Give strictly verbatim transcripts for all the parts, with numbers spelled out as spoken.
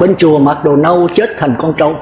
bên chùa mặc đồ nâu chết thành con trâu.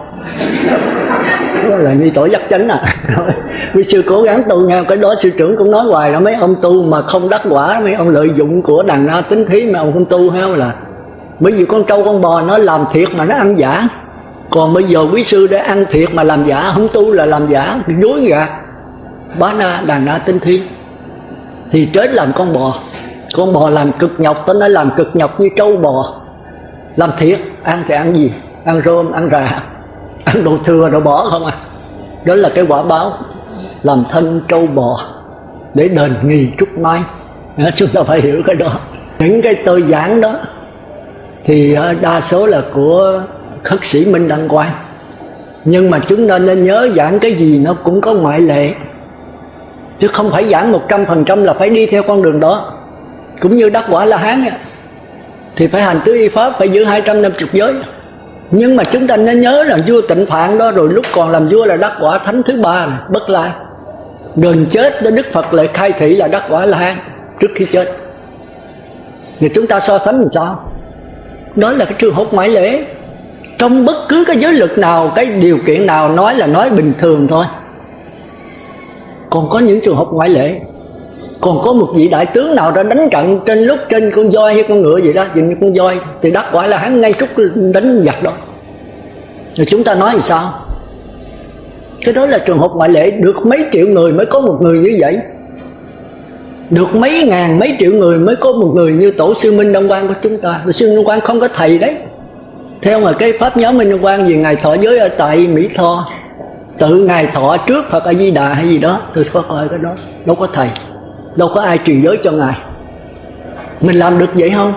Đó là như tội giác chánh à. Quý sư cố gắng tu nghe, cái đó sư trưởng cũng nói hoài đó, mấy ông tu mà không đắc quả, mấy ông lợi dụng của đàn na tính thí, mấy ông không tu hay là bởi vì con trâu con bò nó làm thiệt mà nó ăn giả. Còn bây giờ quý sư để ăn thiệt mà làm giả, không tu là làm giả, dối gạt bá na đàn na tính thí thì chết làm con bò. Con bò làm cực nhọc, tôi nói làm cực nhọc như trâu bò. Làm thiệt, ăn thì ăn gì? Ăn rơm, ăn rạ, ăn đồ thừa, đồ bỏ không à. Đó là cái quả báo làm thân trâu bò để đền nghì trúc mai. Chúng ta phải hiểu cái đó. Những cái tôi giảng đó thì đa số là của khất sĩ Minh Đăng Quang. Nhưng mà chúng ta nên nhớ giảng cái gì nó cũng có ngoại lệ, chứ không phải giảng một trăm phần trăm là phải đi theo con đường đó. Cũng như đắc quả La Hán thì phải hành tứ y pháp, phải giữ hai trăm năm mươi giới. Nhưng mà chúng ta nên nhớ là vua Tịnh Phạn đó, rồi lúc còn làm vua là đắc quả thánh thứ ba này, Bất Lai. Gần chết đó Đức Phật lại khai thị là đắc quả La Hán trước khi chết. Thì chúng ta so sánh làm sao? Đó là cái trường hợp ngoại lệ. Trong bất cứ cái giới lực nào, cái điều kiện nào nói là nói bình thường thôi. Còn có những trường hợp ngoại lệ. Còn có một vị đại tướng nào đã đánh trận trên lúc trên con voi hay con ngựa gì đó, nhìn như con voi, thì đắc quả là hắn ngay chút đánh giặc đó. Rồi chúng ta nói thì sao? Cái đó là trường hợp ngoại lệ. Được mấy triệu người mới có một người như vậy. Được mấy ngàn, mấy triệu người mới có một người như Tổ sư Minh Đăng Quang của chúng ta. Tổ sư Minh Đăng Quang không có thầy đấy. Theo mà cái pháp nhóm Minh Đăng Quang gì Ngài thọ giới ở tại Mỹ Tho, tự Ngài thọ trước Phật A Di Đà hay gì đó, tôi có coi cái đó, đâu có thầy, đâu có ai truyền giới cho Ngài. Mình làm được vậy không?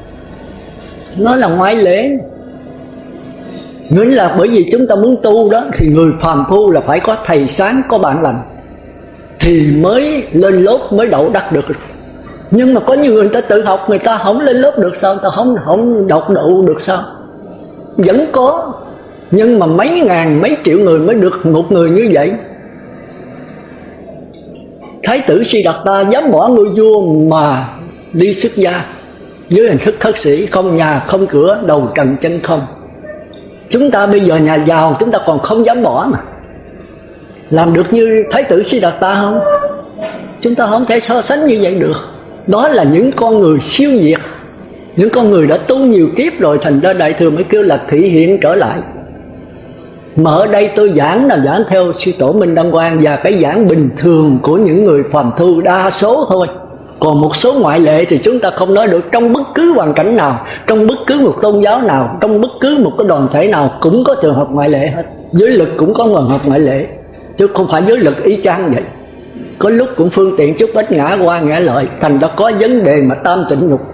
Nó là ngoại lệ. Nghĩa là bởi vì chúng ta muốn tu đó thì người phàm phu là phải có thầy sáng, có bạn lành thì mới lên lớp, mới đậu đắc được. Nhưng mà có nhiều người ta tự học, người ta không lên lớp được sao? Ta không không đọc đậu được sao? Vẫn có. Nhưng mà mấy ngàn, mấy triệu người mới được một người như vậy. Thái tử Siddhartha dám bỏ ngôi vua mà đi xuất gia dưới hình thức khất sĩ, không nhà, không cửa, đầu trần chân không. Chúng ta bây giờ nhà giàu chúng ta còn không dám bỏ mà. Làm được như Thái tử Siddhartha không? Chúng ta không thể so sánh như vậy được. Đó là những con người siêu việt, những con người đã tu nhiều kiếp rồi, thành ra Đại Thừa mới kêu là thị hiện trở lại. Mà ở đây tôi giảng là giảng theo sư Tổ Minh Đăng Quang và cái giảng bình thường của những người phàm phu đa số thôi. Còn một số ngoại lệ thì chúng ta không nói được. Trong bất cứ hoàn cảnh nào, trong bất cứ một tôn giáo nào, trong bất cứ một cái đoàn thể nào cũng có trường hợp ngoại lệ hết. Giới lực cũng có trường hợp ngoại lệ, chứ không phải giới lực y chang vậy. Có lúc cũng phương tiện chút ít ngã qua ngã lợi, thành ra có vấn đề mà tam tịnh nhục.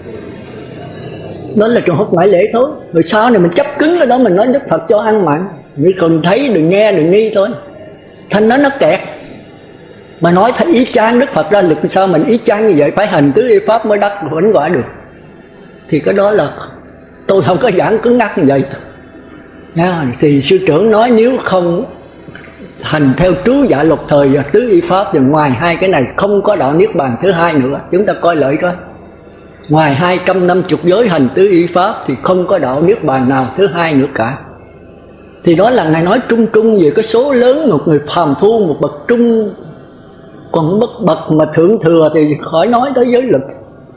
Đó là trường hợp ngoại lệ thôi. Rồi sau này mình chấp cứng cái đó, mình nói Đức Phật cho ăn mặn, chỉ cần thấy đừng nghe đừng nghi thôi. Thành nó nó kẹt. Mà nói thấy ý chang Đức Phật ra lực, sao mình ý chang như vậy? Phải hành tứ y pháp mới đắc vẫn quả được. Thì cái đó là tôi không có giảng cứng ngắc như vậy. Nha, thì sư trưởng nói nếu không hành theo trú dạ lục thời và tứ y pháp thì ngoài hai cái này không có đạo niết bàn thứ hai nữa. Chúng ta coi lợi coi. Ngoài hai trăm năm mươi giới hành tứ y pháp thì không có đạo niết bàn nào thứ hai nữa cả. Thì đó là Ngài nói trung trung về cái số lớn, một người phàm phu, một bậc trung. Còn bất bậc mà thượng thừa thì khỏi nói tới giới lực.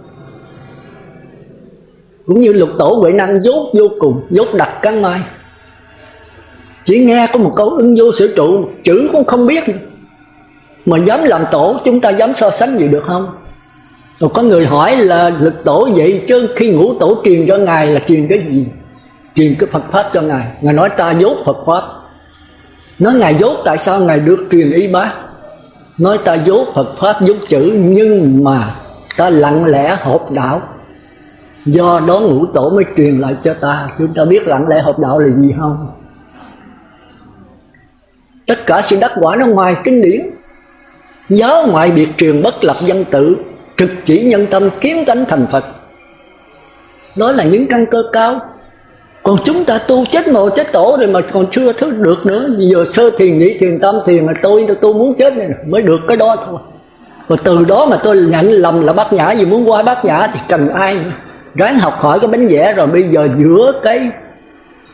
Cũng như Lục Tổ Huệ Năng dốt vô cùng, dốt đặt cắn mai. Chỉ nghe có một câu ưng vô sở trụ, chữ cũng không biết nữa. Mà dám làm tổ, chúng ta dám so sánh gì được không? Rồi có người hỏi là Lực Tổ vậy chứ khi ngũ tổ truyền cho Ngài là truyền cái gì? Truyền cái Phật Pháp cho Ngài. Ngài nói ta dốt Phật Pháp. Nói Ngài dốt tại sao Ngài được truyền y bá? Nói ta dốt Phật Pháp dốt chữ, nhưng mà ta lặng lẽ hợp đạo. Do đó ngũ tổ mới truyền lại cho ta. Chúng ta biết lặng lẽ hợp đạo là gì không? Tất cả sự đắc quả nó ngoài kinh điển. Giáo ngoại biệt truyền bất lập văn tự, trực chỉ nhân tâm kiến tánh thành Phật. Đó là những căn cơ cao. Còn chúng ta tu chết mồ chết tổ rồi mà còn chưa thức được nữa. Giờ sơ thiền nhị thiền tam thiền mà tôi tôi muốn chết này mới được cái đó thôi. Và từ đó mà tôi nhận lầm là Bát Nhã, vì muốn qua Bát Nhã thì cần ai nữa. Ráng học hỏi cái bánh vẽ rồi bây giờ giữa cái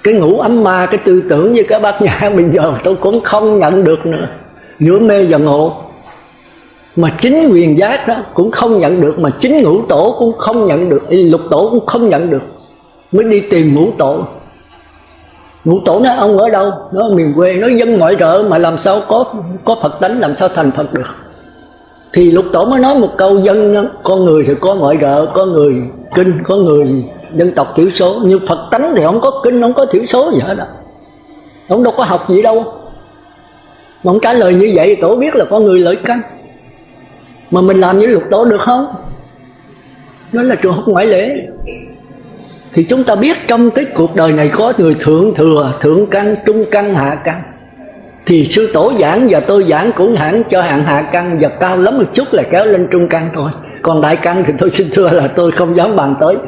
Cái ngủ ấm ma, cái tư tưởng với cái bát nhã bây giờ tôi cũng không nhận được nữa. Giữa mê và ngộ. Mà chính quyền giác đó cũng không nhận được, mà chính ngũ tổ cũng không nhận được, lục tổ cũng không nhận được. Mới đi tìm ngũ tổ. Ngũ tổ nói ông ở đâu? Nó ở miền quê, nó dân ngoại rợ mà làm sao có có Phật tánh, làm sao thành Phật được. Thì lục tổ mới nói một câu dân đó, con người thì có ngoại rợ, có người kinh, có người dân tộc thiểu số. Nhưng Phật tánh thì không có kinh, không có thiểu số gì hết đó. Ông đâu có học gì đâu. Mà ông trả lời như vậy tổ biết là có người lợi căn. Mà mình làm như lục tổ được không? Đó là trường hợp ngoại lễ. Thì chúng ta biết trong cái cuộc đời này có người thượng thừa, thượng căn, trung căn, hạ căn. Thì sư tổ giảng và tôi giảng cũng hẳn cho hạng hạ căn, và cao lắm một chút là kéo lên trung căn thôi. Còn đại căn thì tôi xin thưa là tôi không dám bàn tới.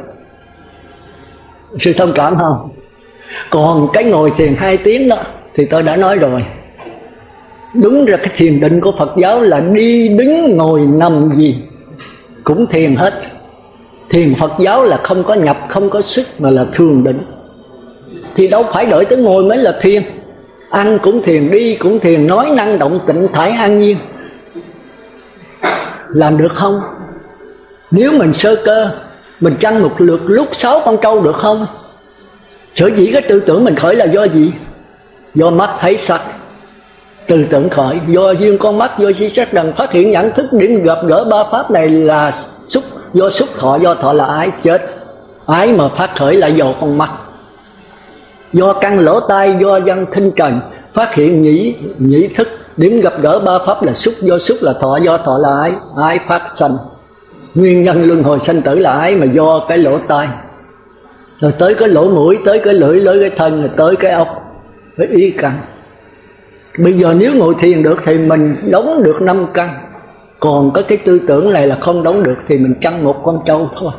Sư thông cảm không? Còn cái ngồi thiền hai tiếng đó thì tôi đã nói rồi. Đúng ra cái thiền định của Phật giáo là đi đứng ngồi nằm gì cũng thiền hết. Thiền Phật giáo là không có nhập, không có xuất, mà là thường định. Thì đâu phải đợi tới ngồi mới là thiền. Ăn cũng thiền, đi cũng thiền, nói năng động tịnh thải an nhiên. Làm được không? Nếu mình sơ cơ, mình chăn một lượt lúc sáu con trâu được không? Sở dĩ cái tư tưởng mình khởi là do gì? Do mắt thấy sắc, tư tưởng khởi. Do duyên con mắt, do si sắc đần phát hiện nhận thức, điểm gặp gỡ ba pháp này là xúc. Do xúc thọ, do thọ là ái, chết. Ái mà phát khởi là do con mắt. Do căn lỗ tai, do văn thinh trần phát hiện nhĩ, nhĩ thức, điểm gặp gỡ ba pháp là xúc. Do xúc là thọ, do thọ là ái, ái phát sanh. Nguyên nhân luân hồi sanh tử là ái mà do cái lỗ tai. Rồi tới cái lỗ mũi, tới cái lưỡi, tới cái thân, rồi tới cái ốc, cái ý căn. Bây giờ nếu ngồi thiền được thì mình đóng được năm căn. Còn có cái tư tưởng này là không đóng được thì mình chăn một con trâu thôi.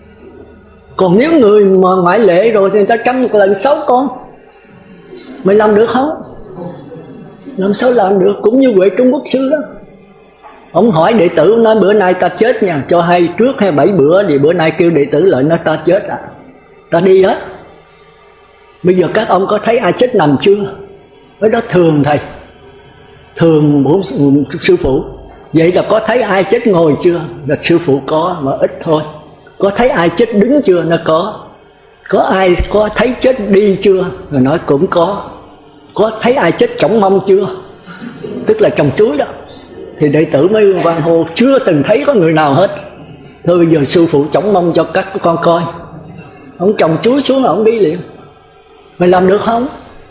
Còn nếu người mà ngoại lệ rồi thì người ta chăn một lần sáu con. Mày làm được không? Làm sao làm được? Cũng như Huệ Trung Quốc Sư đó. Ông hỏi đệ tử, nói bữa nay ta chết nha, cho hay trước hay bảy bữa thì bữa nay kêu đệ tử lại nói ta chết à, ta đi hết. Bây giờ các ông có thấy ai chết nằm chưa? Cái đó thường thầy, thường bổn sư phụ. Vậy là có thấy ai chết ngồi chưa? Là sư phụ có, mà ít thôi. Có thấy ai chết đứng chưa? Nó có. Có ai có thấy chết đi chưa? Rồi nói cũng có. Có thấy ai chết chổng mông chưa? Tức là trồng chuối đó. Thì đệ tử mới van hô chưa từng thấy có người nào hết. Thôi bây giờ sư phụ chổng mông cho các con coi. Ông trồng chuối xuống là ông đi liền. Mày làm được không?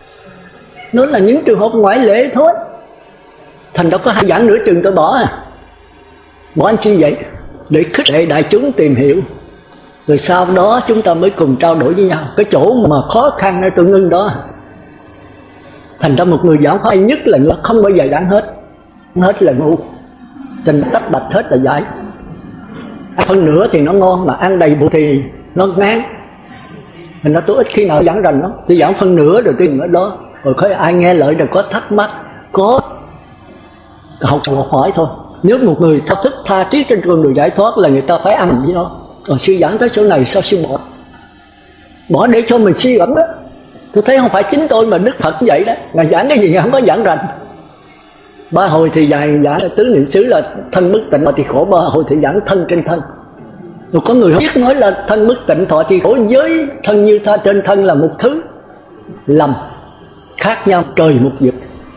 Nó là những trường hợp ngoại lệ thôi. Thành đó có hai giảng nửa chừng tôi bỏ à. Bỏ anh chi vậy? Để khích lệ đại chúng tìm hiểu. Rồi sau đó chúng ta mới cùng trao đổi với nhau. Cái chỗ mà khó khăn ở tôi ngưng đó. Thành ra một người giảng khó hay nhất là người không bao giờ giảng hết. Hết là ngu. Tình tách bạch hết là giải. Ăn phân nửa thì nó ngon, mà ăn đầy bụng thì nó ngán. Thành ra tôi ít khi nào giảng rành lắm. Tôi giảng phân nửa rồi tôi ở đó. Rồi có ai nghe lợi rồi có thắc mắc, có học học hỏi thôi. Nếu một người thao thức tha thiết trên con đường giải thoát là người ta phải ăn với nó. Rồi sư giảng tới chỗ này sao sư bỏ? Bỏ để cho mình suy gẫm đó. Tôi thấy không phải chính tôi mà Đức Phật vậy đó. Ngài giảng cái gì không có giảng rành. Ba hồi thì giảng giảng tứ niệm xứ là thân bất tịnh thọ thì khổ. Ba hồi thì giảng thân trên thân. Rồi có người biết nói là thân bất tịnh thọ thì khổ, với thân như tha trên thân là một thứ. Lầm. Khác nhau trời một vực.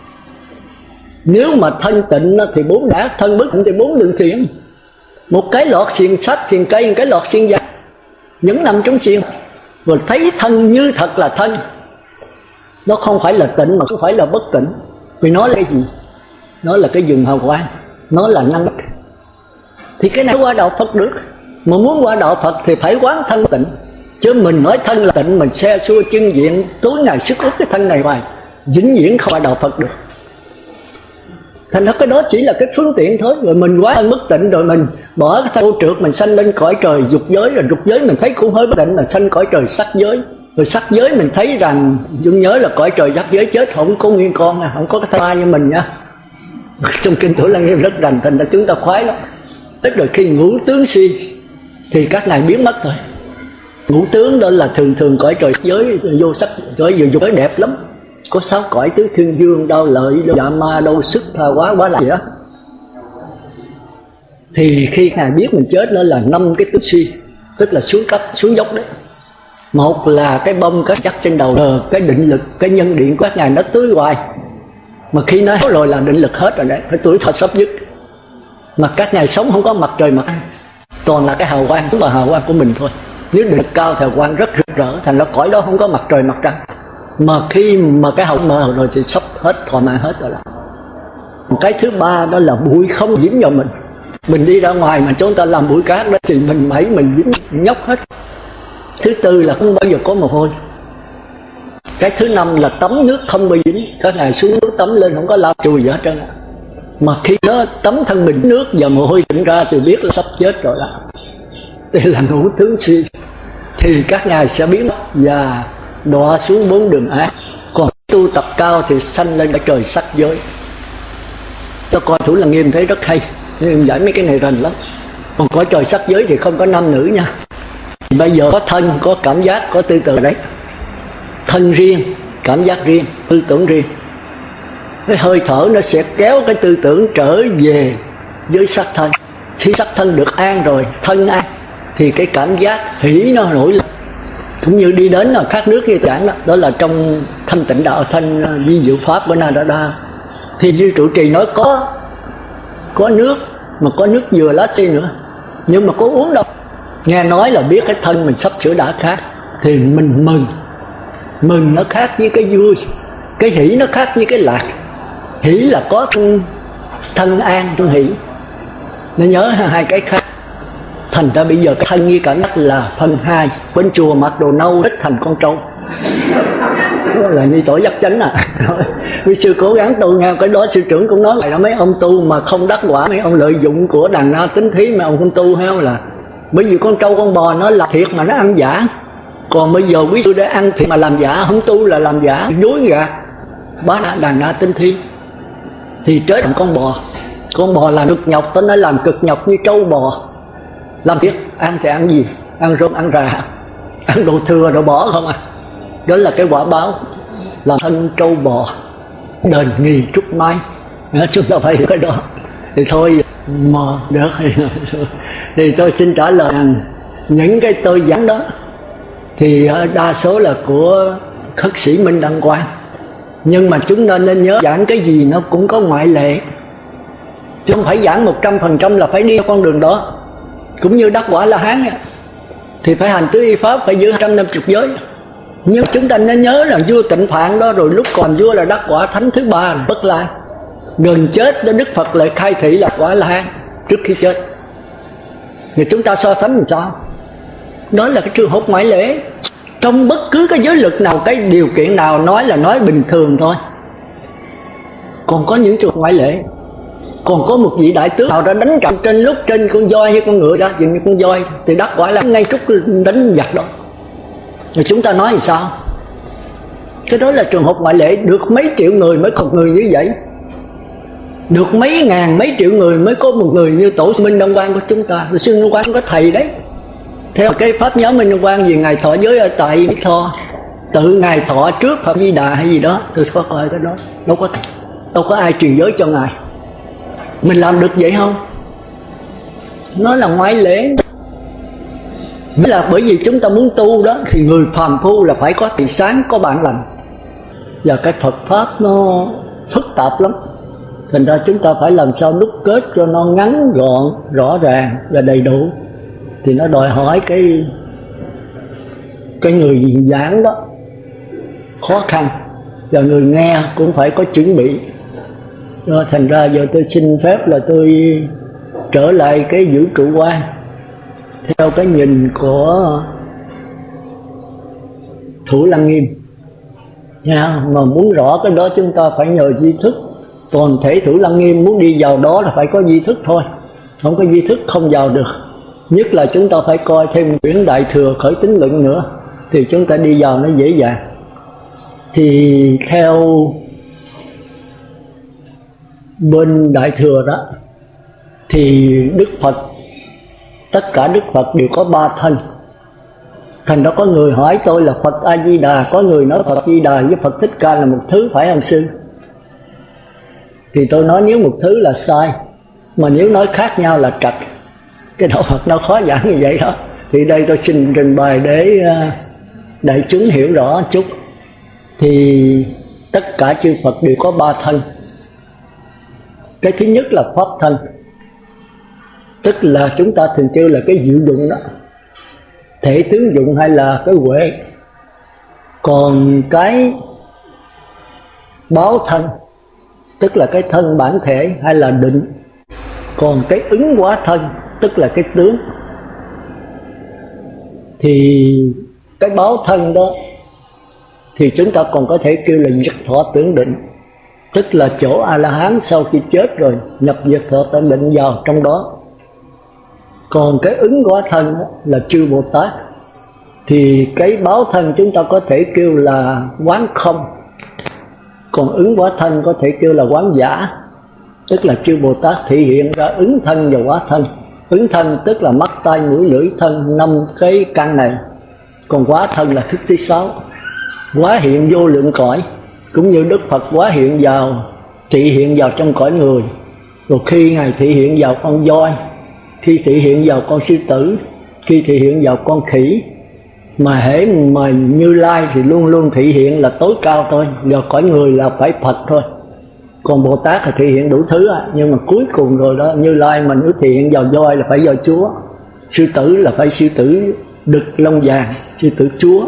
Nếu mà thân tịnh thì bốn đã, thân bất tịnh thì bốn đường thiện. Một cái lọt xiên sắt, xiên cây, một cái lọt xiên da, những nằm trong xiên. Rồi thấy thân như thật là thân. Nó không phải là tịnh mà không phải là bất tịnh. Vì nó là cái gì? Nó là cái vừng hào quang, nó là năng. Thì cái này qua đạo Phật được. Mà muốn qua đạo Phật thì phải quán thân tịnh. Chứ mình nói thân là tịnh, mình xe xua chân diện, tối ngày sức ức cái thân này hoài, vĩnh viễn không qua đạo Phật được. Thành ra cái đó chỉ là cái phương tiện thôi. Rồi mình quá bất tịnh rồi mình bỏ cái thân vô trượt, mình sanh lên cõi trời dục giới. Rồi dục giới mình thấy cũng hơi bất tịnh là sanh cõi trời sắc giới. Rồi sắc giới mình thấy rằng dung nhớ là cõi trời sắc giới chết không có nguyên con, không có cái thai như mình nha. Trong kinh Thủ Lăng Nghiêm rất rành. Thành ra chúng ta khoái lắm. Tức rồi khi ngũ tướng suy thì các ngài biến mất rồi. Ngũ tướng đó là thường thường cõi trời giới, vô sắc cõi vô giới đẹp lắm, có sáu cõi tứ thiên dương, đau lợi, đau dạ ma, đau sức, tha hóa, quá lại đó. Thì khi Ngài biết mình chết nó là năm cái tứ suy, tức là xuống cấp, xuống dốc đấy. Một là cái bông cái chắc trên đầu, rồi cái định lực, cái nhân điện của các Ngài nó tưới hoài. Mà khi nó hết rồi là định lực hết rồi đấy, phải tuổi thọ sắp dứt. Mà các Ngài sống không có mặt trời mặt trăng, toàn là cái hào quang, tức là hào quang của mình thôi. Nếu định lực cao thì hào quang rất rực rỡ, thành ra cõi đó không có mặt trời mặt trăng. Mà khi mà cái hậu mờ rồi thì sắp hết, thọ mạng hết rồi. Là một cái thứ ba đó là bụi không dính vào mình. Mình đi ra ngoài mà chúng ta làm bụi cát đó thì mình mẩy mình dính nhóc hết. Thứ tư là không bao giờ có mồ hôi. Cái thứ năm là tắm nước không bị dính. Các Ngài xuống nước tắm lên không có lau chùi gì hết trơn. Mà khi nó tắm thân mình nước và mồ hôi tỉnh ra thì biết là sắp chết rồi đó. Đây là ngũ tướng suy. Thì các Ngài sẽ biến và đọa xuống bốn đường ác. Còn tu tập cao thì sanh lên cái trời sắc giới. Tôi coi Thủ Lăng Nghiêm thấy rất hay, nhưng giải mấy cái này rành lắm. Còn có trời sắc giới thì không có nam nữ nha. Bây giờ có thân, có cảm giác, có tư tưởng đấy. Thân riêng, cảm giác riêng, tư tưởng riêng. Cái hơi thở nó sẽ kéo cái tư tưởng trở về với sắc thân. Khi sắc thân được an rồi, thân an, thì cái cảm giác hỷ nó nổi lên. Cũng như đi đến là khát nước như giảng đó, đó là trong thanh tịnh đạo, thanh vi diệu pháp của Na Đa Đa. Thì như trụ trì nói có có nước, mà có nước dừa lá sen nữa, nhưng mà có uống đâu. Nghe nói là biết cái thân mình sắp sửa đã khác, thì mình mừng. Mừng nó khác với cái vui, cái hỷ nó khác với cái lạc. Hỷ là có thân, thân an, thân hỷ. Nó nhớ hai cái khác. Thành ra bây giờ cái thân như cảm giác là phần hai. Bên chùa mặc đồ nâu ít thành con trâu, đó là như tội giác chánh à. Quý sư cố gắng tu nghe, cái đó sư trưởng cũng nói là mấy ông tu mà không đắc quả, mấy ông lợi dụng của đàn na tính thí, mấy ông không tu heo là bởi vì con trâu con bò nó là thiệt mà nó ăn giả. Còn bây giờ quý sư đã ăn thiệt mà làm giả, không tu là làm giả, dối gạt bá đàn na tính thí. Thì chết thành con bò. Con bò làm cực nhọc, tôi nói làm cực nhọc như trâu bò. Làm thiệt, ăn thì ăn gì? Ăn rơm, ăn rà, ăn đồ thừa, đồ bỏ không à. Đó là cái quả báo là thân trâu bò, đền nghì trúc mai. Chúng ta phải hiểu cái đó. Thì thôi mà được. Thì tôi xin trả lời rằng những cái tôi giảng đó thì đa số là của khất sĩ Minh Đăng Quang. Nhưng mà chúng ta nên nhớ giảng cái gì nó cũng có ngoại lệ, chứ không phải giảng một trăm phần trăm là phải đi con đường đó. Cũng như đắc quả La Hán thì phải hành tứ y pháp, phải giữ hai trăm năm mươi giới. Nhưng chúng ta nên nhớ là vua Tịnh Phạn đó, rồi lúc còn vua là đắc quả thánh thứ ba là Bất Lai. Gần chết đó Đức Phật lại khai thị là quả La Hán trước khi chết. Thì chúng ta so sánh làm sao? Đó là cái trường hợp ngoại lệ. Trong bất cứ cái giới lực nào, cái điều kiện nào nói là nói bình thường thôi. Còn có những trường hợp ngoại lệ. Còn có một vị đại tướng nào đã đánh trận trên lúc trên con voi hay con ngựa đó, dường như con voi thì đắc quả là ngay trúc đánh giặc đó. Rồi chúng ta nói thì sao? Cái đó là trường hợp ngoại lệ. Được mấy triệu người mới có người như vậy. Được mấy ngàn mấy triệu người mới có một người như tổ sư Minh Đăng Quang của chúng ta. Sư Minh Đăng Quang có thầy đấy. Theo cái pháp giáo Minh Đăng Quang gì ngài thọ giới ở tại Mỹ Tho, tự ngài thọ trước Phật Di Đà hay gì đó, tôi có coi cái đó. Đâu có đâu có ai truyền giới cho ngài. Mình làm được vậy không? Nó là ngoại lệ. Là bởi vì chúng ta muốn tu đó thì người phàm phu là phải có thị sáng, có bản lành. Và cái Phật pháp nó phức tạp lắm. Thành ra chúng ta phải làm sao đúc kết cho nó ngắn gọn, rõ ràng và đầy đủ. Thì nó đòi hỏi cái cái người giảng đó khó khăn, và người nghe cũng phải có chuẩn bị. Đó, thành ra giờ tôi xin phép là tôi trở lại cái vũ trụ quan theo cái nhìn của Thủ Lăng Nghiêm nha. Mà muốn rõ cái đó chúng ta phải nhờ di thức. Toàn thể Thủ Lăng Nghiêm muốn đi vào đó là phải có di thức thôi, không có di thức không vào được. Nhất là chúng ta phải coi thêm quyển Đại Thừa Khởi Tín Luận nữa thì chúng ta đi vào nó dễ dàng. Thì theo bên Đại Thừa đó thì Đức Phật, tất cả Đức Phật đều có ba thân. Thành đó có người hỏi tôi là Phật A Di Đà, có người nói Phật Di Đà với Phật Thích Ca là một thứ, phải không sư? Thì tôi nói nếu một thứ là sai, mà nếu nói khác nhau là trật. Cái đạo Phật nó khó giảng như vậy đó. Thì đây tôi xin trình bày để đại chúng hiểu rõ chút. Thì tất cả chư Phật đều có ba thân. Cái thứ nhất là pháp thân, tức là chúng ta thường kêu là cái diệu dụng đó, thể tướng dụng hay là cái huệ. Còn cái báo thân, tức là cái thân bản thể hay là định. Còn cái ứng hóa thân, tức là cái tướng. Thì cái báo thân đó thì chúng ta còn có thể kêu là diệt thọ tưởng định, tức là chỗ A-la-hán sau khi chết rồi nhập diệt thọ tưởng định vào trong đó. Còn cái ứng hóa thân là chư Bồ Tát. Thì cái báo thân chúng ta có thể kêu là quán không, còn ứng hóa thân có thể kêu là quán giả, tức là chư Bồ Tát thể hiện ra ứng thân và hóa thân. Ứng thân tức là mắt tai mũi lưỡi thân, năm cái căn này. Còn hóa thân là thức thứ sáu, hóa hiện vô lượng cõi. Cũng như Đức Phật hóa hiện vào, thị hiện vào trong cõi người. Rồi khi Ngài thị hiện vào con voi, khi thị hiện vào con sư tử, khi thị hiện vào con khỉ. Mà hễ mà Như Lai thì luôn luôn thị hiện là tối cao thôi, vào cõi người là phải Phật thôi. Còn Bồ Tát thì thị hiện đủ thứ, nhưng mà cuối cùng rồi đó, Như Lai mà nếu thị hiện vào voi là phải do Chúa, sư tử là phải sư tử đực lông vàng, sư tử Chúa,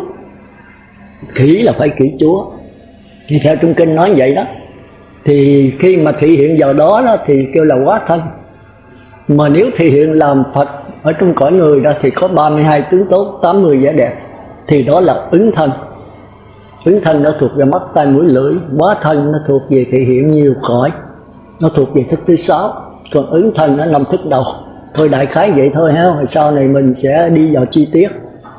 khỉ là phải khỉ Chúa. Thì theo trong kinh nói vậy đó. Thì khi mà thị hiện vào đó, đó thì kêu là hóa thân. Mà nếu thị hiện làm Phật ở trong cõi người đó thì có ba mươi hai tướng tốt, tám mươi vẻ đẹp, thì đó là ứng thân. Ứng thân nó thuộc về mắt tai mũi lưỡi, hóa thân nó thuộc về thể hiện nhiều cõi, nó thuộc về thức thứ sáu. Còn ứng thân nó năm thức đầu. Thôi đại khái vậy thôi ha, rồi sau này mình sẽ đi vào chi tiết.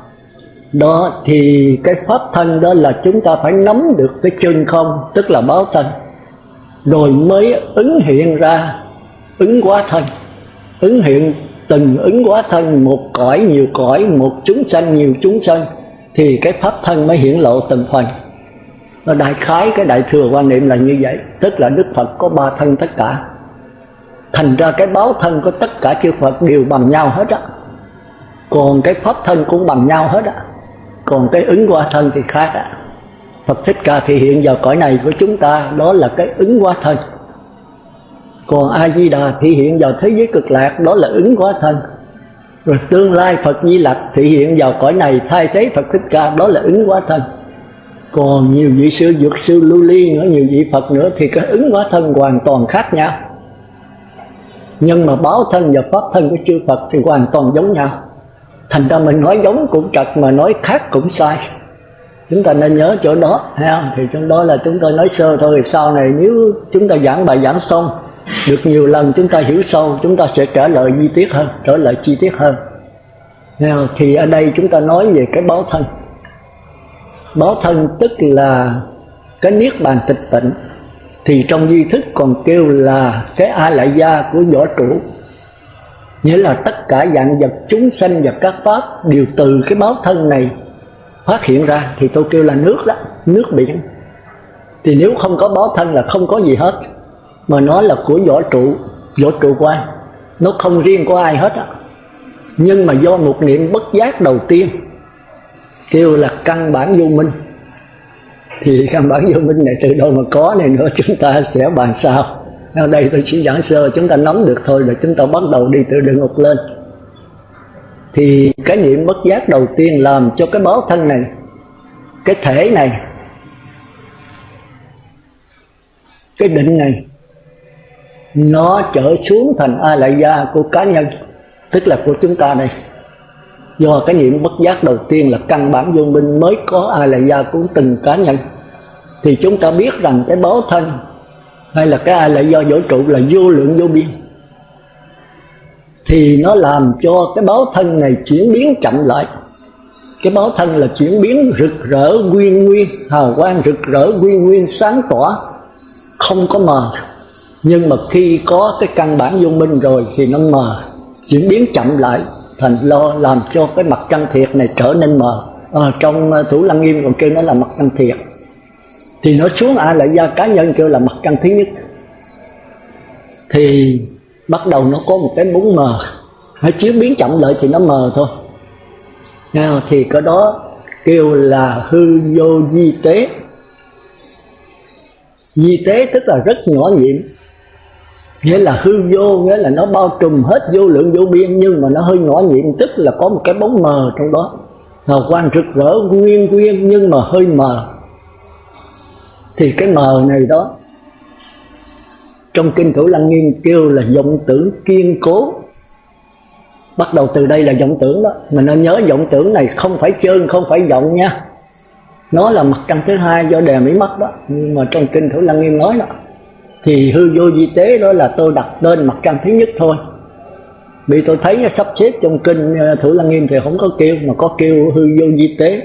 Đó thì cái pháp thân đó là chúng ta phải nắm được cái chân không, tức là báo thân, rồi mới ứng hiện ra ứng hóa thân. Ứng hiện từng ứng hóa thân, một cõi nhiều cõi, một chúng sanh nhiều chúng sanh, thì cái pháp thân mới hiển lộ từng phần. Nó đại khái cái đại thừa quan niệm là như vậy. Tức là Đức Phật có ba thân tất cả. Thành ra cái báo thân của tất cả chư Phật đều bằng nhau hết á. Còn cái pháp thân cũng bằng nhau hết á. Còn cái ứng hóa thân thì khác á. Phật Thích Ca thì hiện vào cõi này của chúng ta, đó là cái ứng hóa thân. Còn A Di Đà thì hiện vào thế giới cực lạc, đó là ứng hóa thân. Rồi tương lai Phật Di Lặc thị hiện vào cõi này thay thế Phật Thích Ca, đó là ứng hóa thân. Còn nhiều vị sư Dược sư Lưu Ly nữa, nhiều vị Phật nữa, thì cái ứng hóa thân hoàn toàn khác nhau. Nhưng mà báo thân và pháp thân của chư Phật thì hoàn toàn giống nhau. Thành ra mình nói giống cũng trật, mà nói khác cũng sai. Chúng ta nên nhớ chỗ đó ha. Thì trong đó là chúng tôi nói sơ thôi. Sau này nếu chúng ta giảng bài giảng xong được nhiều lần, chúng ta hiểu sâu, chúng ta sẽ trả lời chi tiết hơn, trả lời chi tiết hơn. Thì ở đây chúng ta nói về cái báo thân. Báo thân tức là cái niết bàn tịch tịnh. Thì trong duy thức còn kêu là cái A Lại Gia của võ trụ. Nghĩa là tất cả dạng vật chúng sanh và các pháp đều từ cái báo thân này phát hiện ra. Thì tôi kêu là nước đó, nước biển. Thì nếu không có báo thân là không có gì hết, mà nó là của võ trụ, võ trụ quan, nó không riêng của ai hết á. Nhưng mà do một niệm bất giác đầu tiên kêu là căn bản vô minh. Thì căn bản vô minh này từ đâu mà có này nữa, chúng ta sẽ bàn sau. Ở đây tôi chỉ giảng sơ, chúng ta nắm được thôi, rồi chúng ta bắt đầu đi từ địa ngục lên. Thì cái niệm bất giác đầu tiên làm cho cái báo thân này, cái thể này, cái định này, nó trở xuống thành A Lại Gia của cá nhân, tức là của chúng ta đây. Do cái niệm bất giác đầu tiên là căn bản vô minh mới có A Lại Gia của từng cá nhân. Thì chúng ta biết rằng cái báo thân hay là cái A Lại Gia vũ trụ là vô lượng vô biên. Thì nó làm cho cái báo thân này chuyển biến chậm lại. Cái báo thân là chuyển biến rực rỡ nguyên nguyên, hào quang rực rỡ nguyên nguyên sáng tỏ, không có mờ. Nhưng mà khi có cái căn bản vô minh rồi thì nó mờ, chuyển biến chậm lại, thành lo làm cho cái mặt trăng thiệt này trở nên mờ. à, trong Thủ Lăng Nghiêm còn kêu nó là mặt trăng thiệt, thì nó xuống A Lại Gia cá nhân kêu là mặt trăng thứ nhất. Thì bắt đầu nó có một cái bóng mờ, hãy chiếu biến chậm lại thì nó mờ thôi. Nào, thì cái đó kêu là hư vô di tế. Di tế tức là rất nhỏ nhiệm, nghĩa là hư vô, nghĩa là nó bao trùm hết vô lượng vô biên, nhưng mà nó hơi nhỏ nhiệm, tức là có một cái bóng mờ trong đó, hào quang rực rỡ nguyên nguyên nhưng mà hơi mờ. Thì cái mờ này đó trong kinh Thủ Lăng Nghiêm kêu là vọng tưởng kiên cố. Bắt đầu từ đây là vọng tưởng đó, mình nên nhớ vọng tưởng này không phải trơn, không phải vọng nha. Nó là mặt trăng thứ hai do đè mí mắt đó, nhưng mà trong kinh Thủ Lăng Nghiêm nói đó. Thì hư vô di tế đó là tôi đặt tên mặt trăng thứ nhất thôi. Vì tôi thấy sắp xếp trong kinh Thủ Lăng Nghiêm thì không có kêu, mà có kêu hư vô di tế.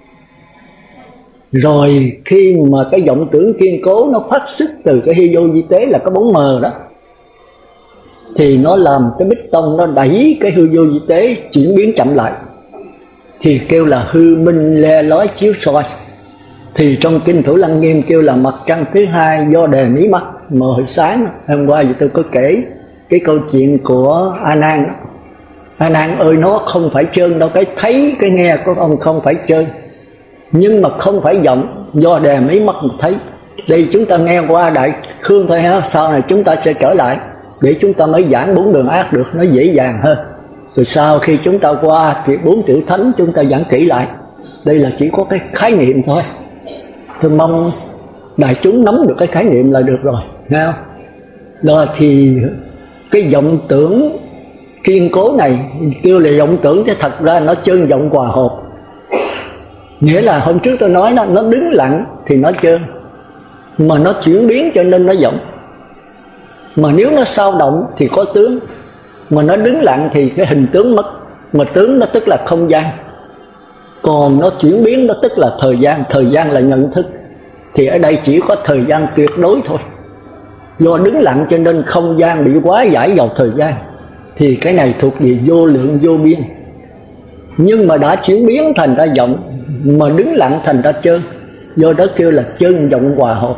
Rồi khi mà cái vọng tưởng kiên cố nó phát xuất từ cái hư vô di tế là cái bóng mờ đó, thì nó làm cái bích tông nó đẩy cái hư vô di tế chuyển biến chậm lại, thì kêu là hư minh le lói chiếu soi. Thì trong kinh Thủ Lăng Nghiêm kêu là mặt trăng thứ hai do đè mí mắt mờ hồi sáng. Hôm qua thì tôi có kể cái câu chuyện của A Nan đó. A Nan ơi, nó không phải trơn đâu, cái thấy cái nghe của ông không phải trơn, nhưng mà không phải vọng, do đè mí mắt mà thấy. Đây chúng ta nghe qua Đại Khương thôi ha, sau này chúng ta sẽ trở lại để chúng ta mới giảng bốn đường ác được, nó dễ dàng hơn. Rồi sau khi chúng ta qua thì bốn tiểu thánh chúng ta giảng kỹ lại. Đây là chỉ có cái khái niệm thôi. Tôi mong đại chúng nắm được cái khái niệm là được rồi, nghe không? Đó thì cái vọng tưởng kiên cố này kêu là vọng tưởng, chứ thật ra nó chân vọng hòa hợp. Nghĩa là hôm trước tôi nói nó, nó đứng lặng thì nó trơn, mà nó chuyển biến cho nên nó vọng. Mà nếu nó sao động thì có tướng, mà nó đứng lặng thì cái hình tướng mất. Mà tướng nó tức là không gian, còn nó chuyển biến nó tức là thời gian. Thời gian là nhận thức, thì ở đây chỉ có thời gian tuyệt đối thôi. Do đứng lặng cho nên không gian bị quá giải vào thời gian, thì cái này thuộc về vô lượng vô biên. Nhưng mà đã chuyển biến thành ra vọng, mà đứng lặng thành ra chân, do đó kêu là chân vọng hòa hợp.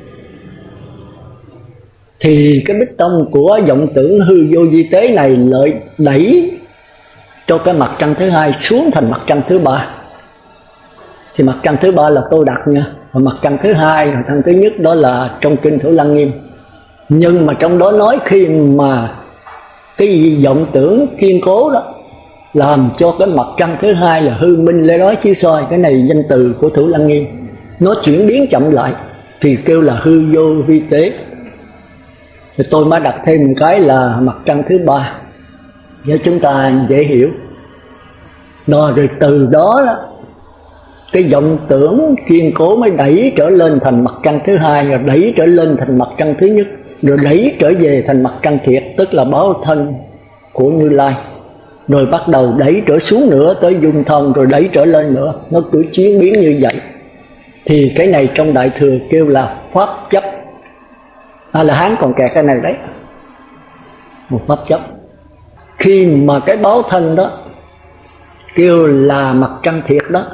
Thì cái bích tông của vọng tưởng hư vô di tế này lợi đẩy cho cái mặt trăng thứ hai xuống thành mặt trăng thứ ba. Thì mặt trăng thứ ba là tôi đặt nha, và mặt trăng thứ hai, mặt trăng thứ nhất đó là trong kinh Thủ Lăng Nghiêm. Nhưng mà trong đó nói khi mà cái vọng tưởng kiên cố đó làm cho cái mặt trăng thứ hai là hư minh lê lói chiếu soi, cái này danh từ của Thủ Lăng Nghiêm, nó chuyển biến chậm lại thì kêu là hư vô vi tế. Thì tôi mới đặt thêm một cái là mặt trăng thứ ba để chúng ta dễ hiểu. Đó, rồi từ đó, đó cái vọng tưởng kiên cố mới đẩy trở lên thành mặt trăng thứ hai, rồi đẩy trở lên thành mặt trăng thứ nhất, rồi đẩy trở về thành mặt trăng thiệt, tức là báo thân của Như Lai. Rồi bắt đầu đẩy trở xuống nữa tới dung thông, rồi đẩy trở lên nữa, nó cứ chuyển biến như vậy. Thì cái này trong Đại Thừa kêu là pháp chấp. A La Hán còn kẹt cái này đấy, một pháp chấp. Khi mà cái báo thân đó kêu là mặt trăng thiệt đó,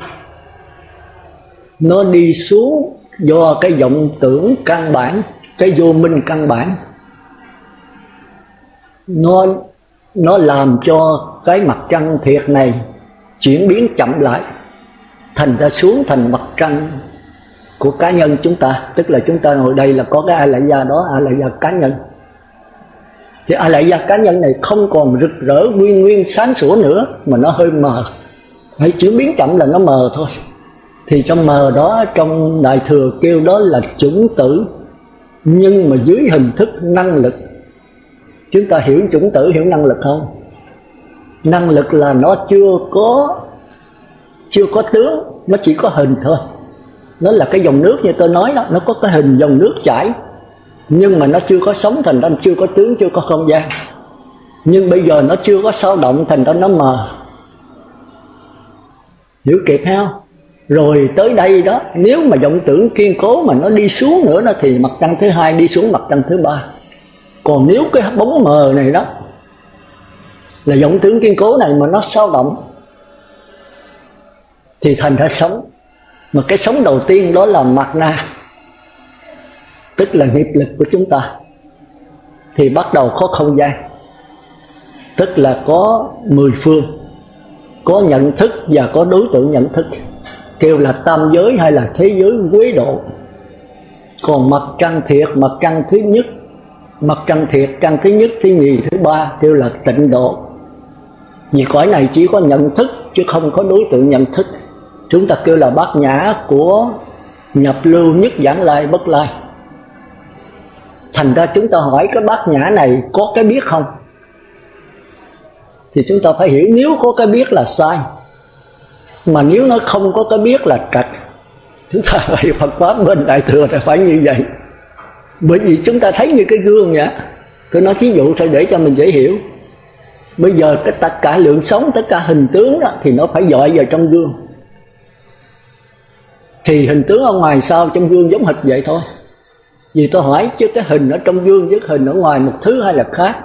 nó đi xuống do cái vọng tưởng căn bản, cái vô minh căn bản, nó nó làm cho cái mặt trăng thiệt này chuyển biến chậm lại, thành ra xuống thành mặt trăng của cá nhân chúng ta. Tức là chúng ta ngồi đây là có cái A Lại Gia đó, A Lại Gia cá nhân. Thì A Lại Gia cá nhân này không còn rực rỡ nguyên nguyên sáng sủa nữa, mà nó hơi mờ. Hãy chuyển biến chậm là nó mờ thôi. Thì trong mờ đó, trong Đại Thừa kêu đó là chủng tử, nhưng mà dưới hình thức năng lực. Chúng ta hiểu chủng tử, hiểu năng lực không? Năng lực là nó chưa có chưa có tướng, nó chỉ có hình thôi. Nó là cái dòng nước như tôi nói đó, nó có cái hình dòng nước chảy, nhưng mà nó chưa có sống, thành ra chưa có tướng, chưa có không gian. Nhưng bây giờ nó chưa có sao động, thành ra nó mờ. Hiểu kịp không? Rồi tới đây đó, nếu mà vọng tưởng kiên cố mà nó đi xuống nữa đó, thì mặt trăng thứ hai đi xuống mặt trăng thứ ba. Còn nếu cái bóng mờ này đó là vọng tưởng kiên cố này mà nó sao động, thì thành ra sống. Mà cái sống đầu tiên đó là mạt na, tức là nghiệp lực của chúng ta. Thì bắt đầu có không gian, tức là có mười phương, có nhận thức và có đối tượng nhận thức, kêu là tam giới hay là thế giới quế độ. Còn mặt trăng thiệt, mặt trăng thứ nhất, mặt trăng thiệt, trăng thứ nhất, thứ nhì, thứ ba kêu là tịnh độ. Vì cõi này chỉ có nhận thức chứ không có đối tượng nhận thức. Chúng ta kêu là bát nhã của nhập lưu, nhất giảng lai, bất lai. Thành ra chúng ta hỏi cái bát nhã này có cái biết không? Thì chúng ta phải hiểu nếu có cái biết là sai, mà nếu nó không có cái biết là trật. Chúng ta phải Phật Pháp bên Đại Thừa thì phải như vậy. Bởi vì chúng ta thấy như cái gương vậy. Tôi nói thí dụ thôi để cho mình dễ hiểu. Bây giờ cái tất cả lượng sống, tất cả hình tướng đó, thì nó phải dọi vào trong gương. Thì hình tướng ở ngoài sao trong gương giống hệt vậy thôi. Vì tôi hỏi chứ cái hình ở trong gương với hình ở ngoài một thứ hay là khác?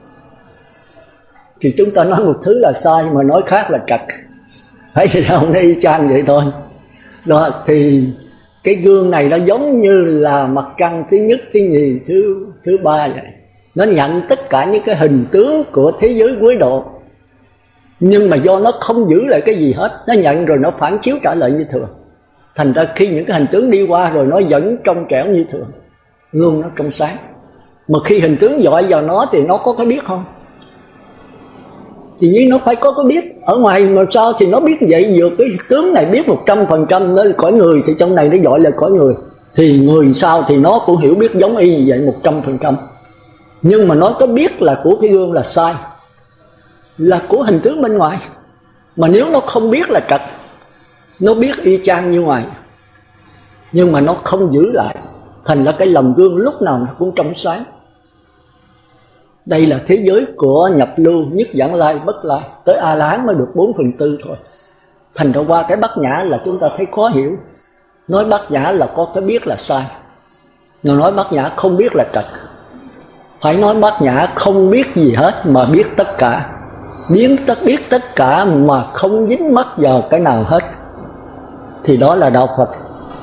Thì chúng ta nói một thứ là sai mà nói khác là trật. Thấy không? Nó y chang vậy thôi. Đó, thì cái gương này nó giống như là mặt trăng thứ nhất, thứ nhì, thứ thứ ba vậy. Nó nhận tất cả những cái hình tướng của thế giới quế độ. Nhưng mà do nó không giữ lại cái gì hết, nó nhận rồi nó phản chiếu trả lại như thường. Thành ra khi những cái hình tướng đi qua rồi nó vẫn trong trẻo như thường, luôn nó trong sáng. Mà khi hình tướng dọi vào nó thì nó có cái biết không? Thì nhiên nó phải có cái biết. Ở ngoài mà sao thì nó biết vậy. Vừa cái tướng này biết một trăm phần trăm nó cõi người, thì trong này nó gọi là cõi người. Thì người sao thì nó cũng hiểu biết giống y như vậy một trăm phần trăm. Nhưng mà nó có biết là của cái gương là sai, là của hình tướng bên ngoài. Mà nếu nó không biết là trật, nó biết y chang như ngoài, nhưng mà nó không giữ lại. Thành ra cái lòng gương lúc nào nó cũng trong sáng. Đây là thế giới của nhập lưu, nhất giảng lai, bất lai. Tới A-la-hán mới được bốn phần tư thôi. Thành ra qua cái bát nhã là chúng ta thấy khó hiểu. Nói bát nhã là có cái biết là sai, mà nói bát nhã không biết là trật. Phải nói bát nhã không biết gì hết mà biết tất cả, biến tất biết tất cả mà không dính mắc vào cái nào hết. Thì đó là đạo Phật.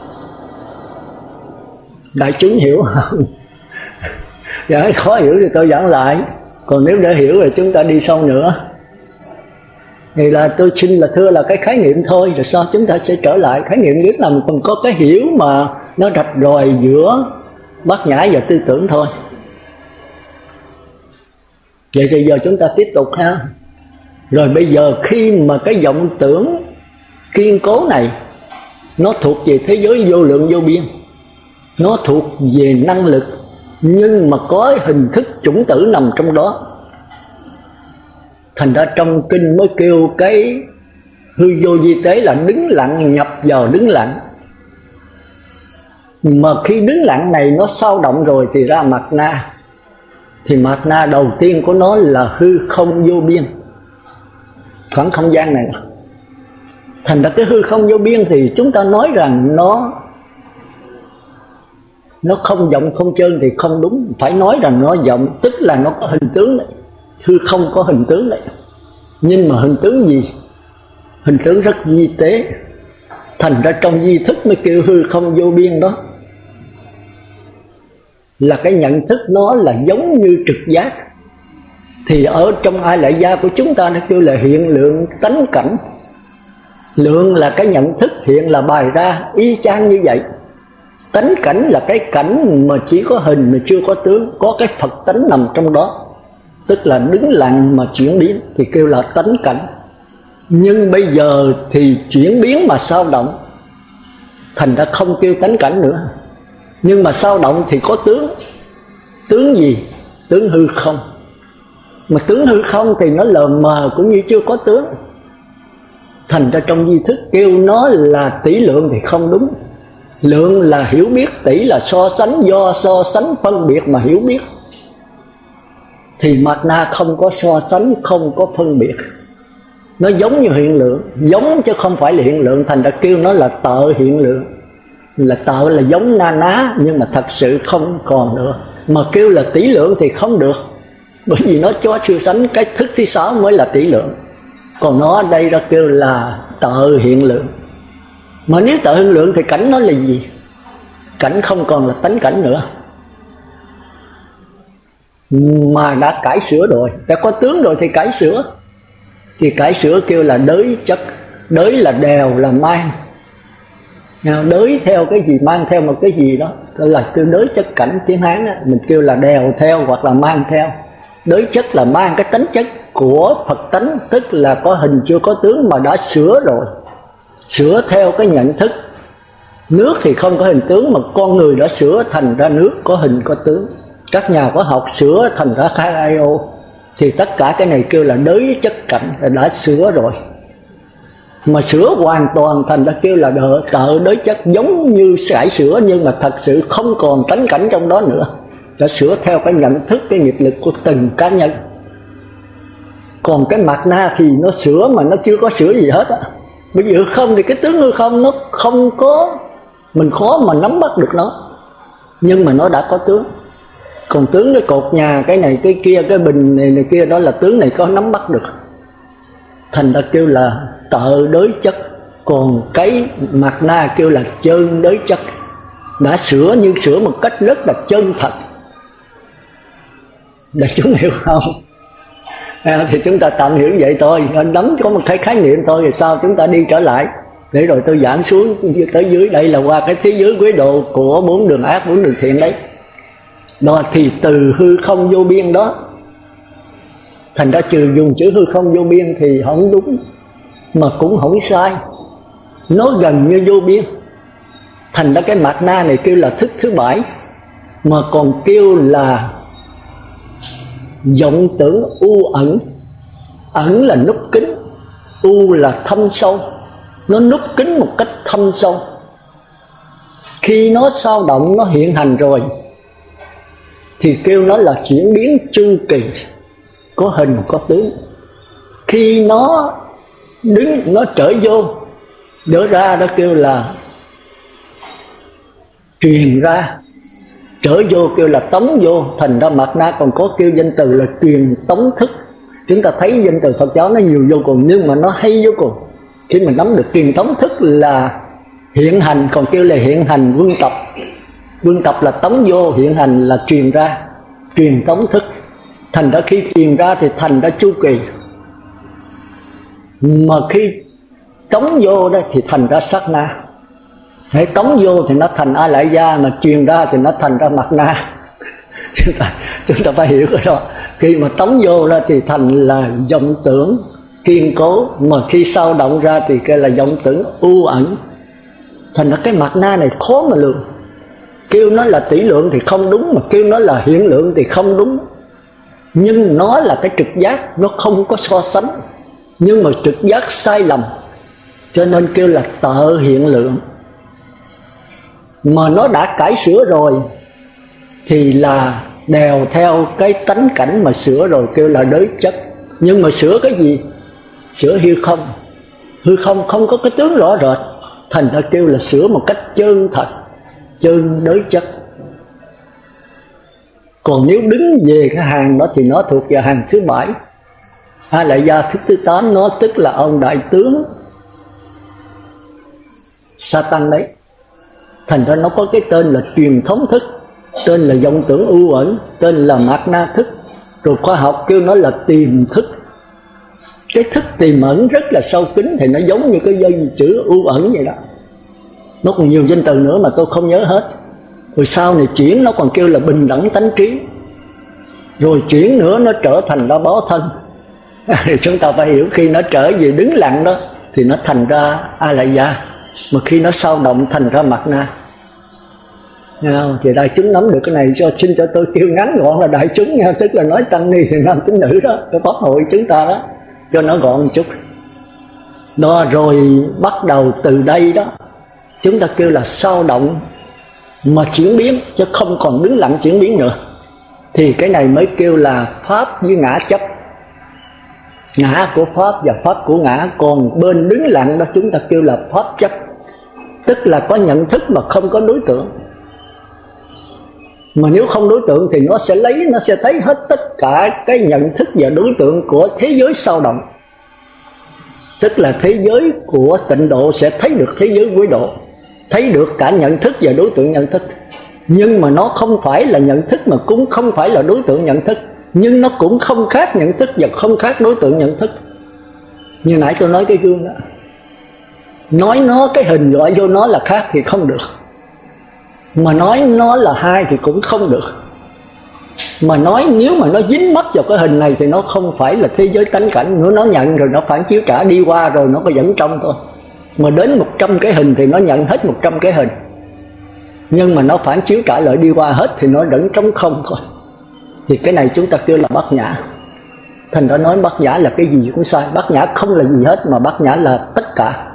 Đại chúng hiểu không? Dạ, khó hiểu thì tôi giảng lại. Còn nếu để hiểu thì chúng ta đi sâu nữa. Thì là tôi xin là thưa là cái khái niệm thôi. Rồi sau chúng ta sẽ trở lại. Khái niệm biết là mình còn có cái hiểu mà nó rạch ròi giữa bát nhã và tư tưởng thôi. Vậy thì giờ chúng ta tiếp tục ha. Rồi bây giờ khi mà cái vọng tưởng kiên cố này nó thuộc về thế giới vô lượng vô biên, nó thuộc về năng lực, nhưng mà có hình thức chủng tử nằm trong đó. Thành ra trong kinh mới kêu cái hư vô vi tế là đứng lặng nhập vào đứng lặng. Mà khi đứng lặng này nó sao động rồi thì ra mạt na. Thì mạt na đầu tiên của nó là hư không vô biên, khoảng không gian này. Thành ra cái hư không vô biên thì chúng ta nói rằng nó Nó không vọng không chân thì không đúng. Phải nói rằng nó vọng, tức là nó có hình tướng đấy. Hư không có hình tướng đấy. Nhưng mà hình tướng gì? Hình tướng rất vi tế. Thành ra trong di thức mới kêu hư không vô biên đó. Là cái nhận thức nó là giống như trực giác. Thì ở trong A Lại Gia của chúng ta nó kêu là hiện lượng tánh cảnh. Lượng là cái nhận thức, hiện là bài ra, y chang như vậy. Tánh cảnh là cái cảnh mà chỉ có hình mà chưa có tướng, có cái Phật tánh nằm trong đó. Tức là đứng lặng mà chuyển biến thì kêu là tánh cảnh. Nhưng bây giờ thì chuyển biến mà sao động, thành ra không kêu tánh cảnh nữa. Nhưng mà sao động thì có tướng. Tướng gì? Tướng hư không. Mà tướng hư không thì nó lờ mờ cũng như chưa có tướng. Thành ra trong di thức kêu nó là tỷ lượng thì không đúng. Lượng là hiểu biết, tỷ là so sánh, do so sánh phân biệt mà hiểu biết. Thì mạt na không có so sánh, không có phân biệt. Nó giống như hiện lượng, giống chứ không phải là hiện lượng. Thành ra kêu nó là tợ hiện lượng. Là tợ là giống na ná, nhưng mà thật sự không còn nữa. Mà kêu là tỷ lượng thì không được, bởi vì nó cho so sánh cái thức thứ sáu mới là tỷ lượng. Còn nó ở đây ra kêu là tợ hiện lượng. Mà nếu tự hưng lượng thì cảnh nó là gì? Cảnh không còn là tánh cảnh nữa, mà đã cải sửa rồi, đã có tướng rồi thì cải sửa. Thì cải sửa kêu là đới chất. Đới là đèo, là mang. Đới theo cái gì, mang theo một cái gì đó, gọi là kêu đới chất cảnh. Tiếng Hán đó, mình kêu là đèo theo hoặc là mang theo. Đới chất là mang cái tánh chất của Phật tánh, tức là có hình chưa có tướng mà đã sửa rồi, sửa theo cái nhận thức. Nước thì không có hình tướng, mà con người đã sửa thành ra nước có hình có tướng. Các nhà khoa học sửa thành ra H hai O. Thì tất cả cái này kêu là đới chất cảnh, là đã sửa rồi. Mà sửa hoàn toàn thành ra kêu là đỡ, tợ đới chất, giống như cải sửa, nhưng mà thật sự không còn tánh cảnh trong đó nữa. Đã sửa theo cái nhận thức, cái nghiệp lực của từng cá nhân. Còn cái mặt na thì nó sửa mà nó chưa có sửa gì hết á. Bây giờ không thì cái tướng hư không nó không có, mình khó mà nắm bắt được nó, nhưng mà nó đã có tướng. Còn tướng cái cột nhà, cái này cái kia, cái bình này này kia, đó là tướng này có nắm bắt được. Thành ra kêu là tợ đới chất. Còn cái mặt na kêu là chân đới chất, đã sửa nhưng sửa một cách rất là chân thật. Để chúng hiểu không? À, thì chúng ta tạm hiểu vậy thôi, nắm có một cái khái niệm thôi, rồi sau chúng ta đi trở lại. Để rồi tôi giảng xuống tới dưới, đây là qua cái thế giới quế độ của bốn đường ác, bốn đường thiện đấy. Đó thì từ hư không vô biên đó, thành ra trừ dùng chữ hư không vô biên thì không đúng, mà cũng không sai, nó gần như vô biên. Thành ra cái mặt na này kêu là thức thứ bảy, mà còn kêu là vọng tưởng u ẩn. Ẩn là núp kín, u là thâm sâu, nó núp kín một cách thâm sâu. Khi nó sao động, nó hiện hành rồi thì kêu nó là chuyển biến chu kỳ, có hình có tướng. Khi nó đứng, nó trở vô, đỡ ra, đó kêu là truyền ra. Trở vô kêu là tống vô. Thành ra mặt na còn có kêu danh từ là truyền tống thức. Chúng ta thấy danh từ Phật giáo nó nhiều vô cùng, nhưng mà nó hay vô cùng. Khi mình nắm được truyền tống thức là hiện hành, còn kêu là hiện hành quân tập. Quân tập là tống vô, hiện hành là truyền ra, truyền tống thức. Thành ra khi truyền ra thì thành ra chu kỳ, mà khi tống vô đó thì thành ra sát na. Hãy tống vô thì nó thành A Lại Gia, mà truyền ra thì nó thành ra mặt na. chúng, ta, chúng ta phải hiểu cái đó. Khi mà tống vô ra thì thành là vọng tưởng kiên cố, mà khi sao động ra thì cái là vọng tưởng u ẩn. Thành ra cái mặt na này khó mà lường. Kêu nó là tỷ lượng thì không đúng, mà kêu nó là hiện lượng thì không đúng. Nhưng nó là cái trực giác, nó không có so sánh. Nhưng mà trực giác sai lầm, cho nên kêu là tợ hiện lượng. Mà nó đã cải sửa rồi thì là đèo theo cái tánh cảnh mà sửa rồi, kêu là đới chất. Nhưng mà sửa cái gì? Sửa hư không. Hư không không có cái tướng rõ rệt, thành ra kêu là sửa một cách chân thật, chân đới chất. Còn nếu đứng về cái hàng đó thì nó thuộc về hàng thứ bảy. A Lại Gia thức thứ tám, nó tức là ông đại tướng Satan đấy. Thành ra nó có cái tên là truyền thống thức, tên là vọng tưởng u ẩn, tên là mạt na thức. Rồi khoa học kêu nó là tiềm thức. Cái thức tiềm ẩn rất là sâu kín, thì nó giống như cái dây chữ u ẩn vậy đó. Nó còn nhiều danh từ nữa mà tôi không nhớ hết. Rồi sau này chuyển nó còn kêu là bình đẳng tánh trí. Rồi chuyển nữa nó trở thành ra báo thân. Thì chúng ta phải hiểu, khi nó trở về đứng lặng đó thì nó thành ra A Lại Gia, mà khi nó sao động thành ra mặt na. Thì đại chúng nắm được cái này, cho xin cho tôi kêu ngắn gọn là đại chúng nha, tức là nói tăng ni thì nam tín nữ đó, cái pháp hội chúng ta đó, cho nó gọn một chút. Đó, rồi bắt đầu từ đây đó chúng ta kêu là sao động mà chuyển biến, chứ không còn đứng lặng chuyển biến nữa. Thì cái này mới kêu là pháp với ngã chấp. Ngã của pháp và pháp của ngã. Còn bên đứng lặng đó chúng ta kêu là pháp chấp, tức là có nhận thức mà không có đối tượng. Mà nếu không đối tượng thì nó sẽ lấy, nó sẽ thấy hết tất cả cái nhận thức và đối tượng của thế giới sao động. Tức là thế giới của tịnh độ sẽ thấy được thế giới quỷ độ, thấy được cả nhận thức và đối tượng nhận thức. Nhưng mà nó không phải là nhận thức, mà cũng không phải là đối tượng nhận thức. Nhưng nó cũng không khác nhận thức và không khác đối tượng nhận thức. Như nãy tôi nói cái gương đó, nói nó cái hình gọi vô nó là khác thì không được, mà nói nó là hai thì cũng không được. Mà nói nếu mà nó dính mắc vào cái hình này thì nó không phải là thế giới tánh cảnh nữa. Nó nhận rồi nó phản chiếu trả đi qua rồi nó có dẫn trong thôi. Mà đến một trăm cái hình thì nó nhận hết một trăm cái hình, nhưng mà nó phản chiếu trả lại đi qua hết thì nó vẫn trống không thôi. Thì cái này chúng ta kêu là bát nhã. Thành đã nói bát nhã là cái gì cũng sai. Bát nhã không là gì hết, mà bát nhã là tất cả.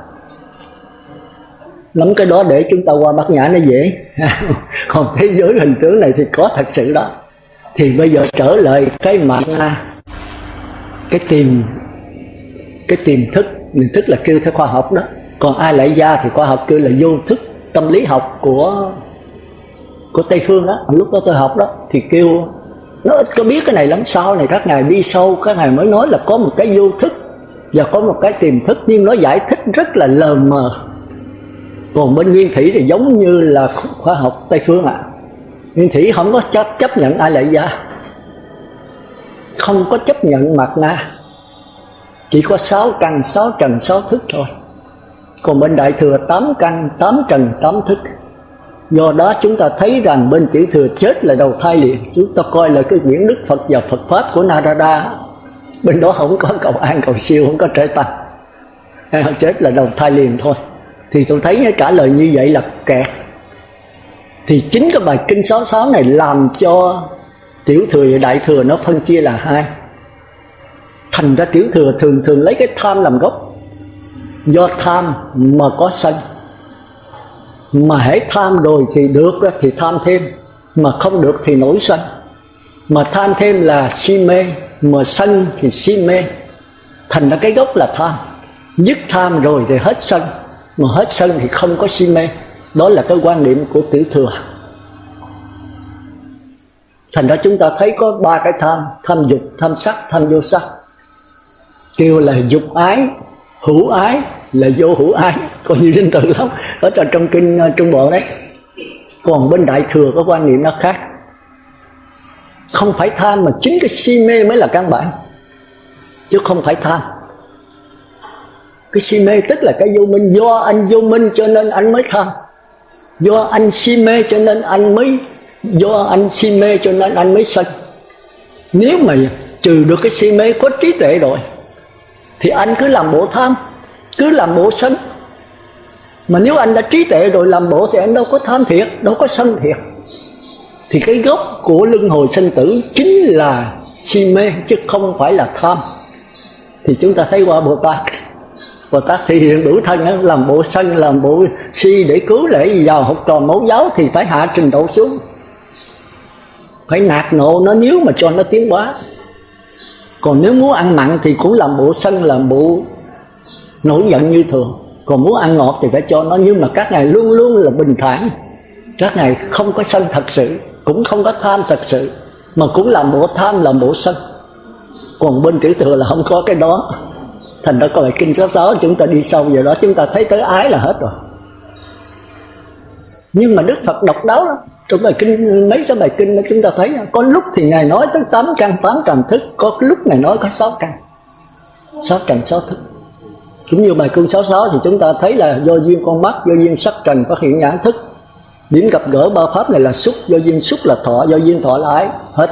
Lắm cái đó để chúng ta qua bát nhã nó dễ. Còn thế giới hình tướng này thì có thật sự đó. Thì bây giờ trở lại cái mạng na, cái tìm cái tiềm thức. Tiềm thức là kêu theo khoa học đó. Còn ai lại gia thì khoa học kêu là vô thức tâm lý học của của Tây Phương đó. Lúc đó tôi học đó thì kêu nó ít có biết cái này lắm. Sau này các ngài đi sâu, các ngài mới nói là có một cái vô thức và có một cái tiềm thức, nhưng nó giải thích rất là lờ mờ. Còn bên nguyên thủy thì giống như là khoa học Tây Phương ạ. À. Nguyên thủy không có chấp, chấp nhận ai lại gia, không có chấp nhận mạt na, chỉ có sáu căn, sáu trần, sáu thức thôi. Còn bên Đại Thừa tám căn, tám trần, tám thức. Do đó chúng ta thấy rằng bên Tiểu Thừa chết là đầu thai liền. Chúng ta coi là cái quyển Đức Phật và Phật Pháp của Narada, bên đó không có cầu an cầu siêu, không có trở tăng, chết là đầu thai liền thôi. Thì tôi thấy trả lời như vậy là kẹt. Thì chính cái bài kinh sáu sáu này làm cho Tiểu Thừa và Đại Thừa nó phân chia là hai. Thành ra Tiểu Thừa thường thường lấy cái tham làm gốc. Do tham mà có sân, mà hễ tham rồi thì được thì tham thêm, mà không được thì nổi sân. Mà tham thêm là si mê, mà sân thì si mê. Thành ra cái gốc là tham. Dứt tham rồi thì hết sân, mà hết sân thì không có si mê. Đó là cái quan niệm của Tiểu Thừa. Thành ra chúng ta thấy có ba cái tham: tham dục, tham sắc, tham vô sắc. Kêu là dục ái, hữu ái là vô hữu ái. Có nhiều danh từ lắm ở trong kinh Trung Bộ đấy. Còn bên Đại Thừa có quan niệm nó khác. Không phải tham, mà chính cái si mê mới là căn bản, chứ không phải tham. Cái si mê tức là cái vô minh. Do anh vô minh cho nên anh mới tham. Do anh si mê cho nên anh mới Do anh si mê cho nên anh mới sân. Nếu mà trừ được cái si mê, có trí tuệ rồi, thì anh cứ làm bộ tham, cứ làm bộ sân. Mà nếu anh đã trí tuệ rồi làm bộ thì anh đâu có tham thiệt, đâu có sân thiệt. Thì cái gốc của luân hồi sinh tử chính là si mê, chứ không phải là tham. Thì chúng ta thấy qua Bồ Tát, Bồ Tát thì hiện đủ thân đó, làm bộ sân, làm bộ si để cứu lễ vào học trò mẫu giáo thì phải hạ trình độ xuống, phải nạt nộ nó nếu mà cho nó tiến hóa. Còn nếu muốn ăn mặn thì cũng làm bộ sân, làm bộ nổi giận như thường. Còn muốn ăn ngọt thì phải cho nó. Nhưng mà các ngài luôn luôn là bình thản. Các ngài không có sân thật sự, cũng không có tham thật sự, mà cũng làm bộ tham, làm bộ sân. Còn bên Tiểu Thừa là không có cái đó. Thành ra có bài kinh sáu sáu chúng ta đi sâu vào đó, chúng ta thấy tới ái là hết rồi. Nhưng mà Đức Phật độc đáo lắm. Trong bài kinh, mấy cái bài kinh đó chúng ta thấy, có lúc thì ngài nói tới tám căn tám trần thức, có lúc ngài nói có sáu căn, sáu trần sáu thức. Cũng như bài kinh sáu sáu thì chúng ta thấy là do duyên con mắt, do duyên sắc trần phát hiện nhãn thức. Điểm gặp gỡ ba pháp này là xúc, do duyên xúc là thọ, do duyên thọ là ái, hết.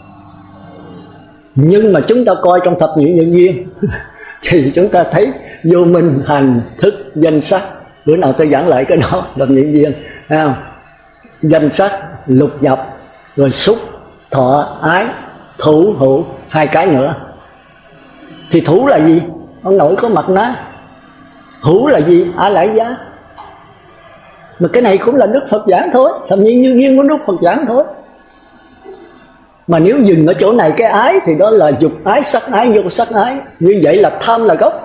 Nhưng mà chúng ta coi trong thập nhị nhân duyên thì chúng ta thấy vô minh, hành, thức, danh sắc. Bữa nào tôi giảng lại cái đó, thập nhị nhân duyên, thấy không? Danh sắc, lục nhập, rồi xúc, thọ, ái, thủ, hữu, hai cái nữa. Thì thủ là gì? Ông nội có mặt ná. Hữu là gì? Á lại giá. Mà cái này cũng là Đức Phật giảng thôi, thậm nhiên như duyên của Đức Phật giảng thôi. Mà nếu dừng ở chỗ này cái ái thì đó là dục ái, sắc ái, vô sắc ái. Như vậy là tham là gốc.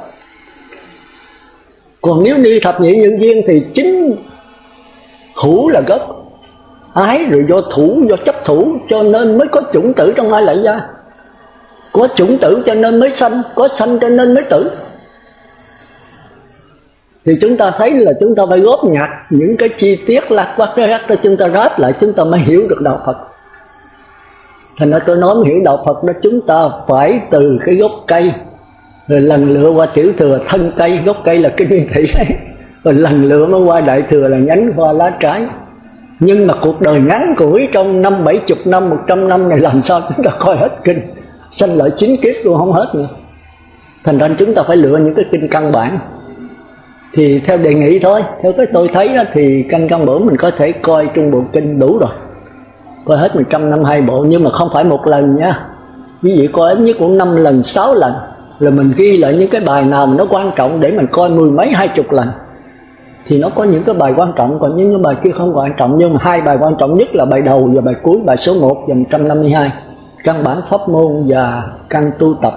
Còn nếu đi thập nhị nhân duyên thì chính hữu là gốc, ái rồi do thủ, do chấp thủ cho nên mới có chủng tử trong ai lại gia. Có chủng tử cho nên mới sanh, có sanh cho nên mới tử. Thì chúng ta thấy là chúng ta phải góp nhặt những cái chi tiết lặt vặt rắc cho chúng ta ráp lại, chúng ta mới hiểu được đạo Phật. Thành ra tôi nói hiểu đạo Phật đó, chúng ta phải từ cái gốc cây rồi lần lựa qua tiểu thừa thân cây, gốc cây là kinh nguyên thủy đấy, rồi lần lựa mới qua đại thừa là nhánh hoa lá trái. Nhưng mà cuộc đời ngắn củi trong năm bảy chục năm, một trăm năm này làm sao chúng ta coi hết kinh, sanh lợi chín kiếp luôn không hết nữa. Thành ra chúng ta phải lựa những cái kinh căn bản. Thì theo đề nghị thôi, theo cái tôi thấy đó, thì căn căn bản mình có thể coi trung bộ kinh đủ rồi, coi hết một trăm năm hai bộ, nhưng mà không phải một lần nha. Ví dụ coi ít nhất cũng năm lần, sáu lần, rồi mình ghi lại những cái bài nào mà nó quan trọng để mình coi mười mấy hai chục lần. Thì nó có những cái bài quan trọng, còn những cái bài kia không quan trọng. Nhưng mà hai bài quan trọng nhất là bài đầu và bài cuối, bài số một và một trăm năm mươi hai, căn bản pháp môn và căn tu tập.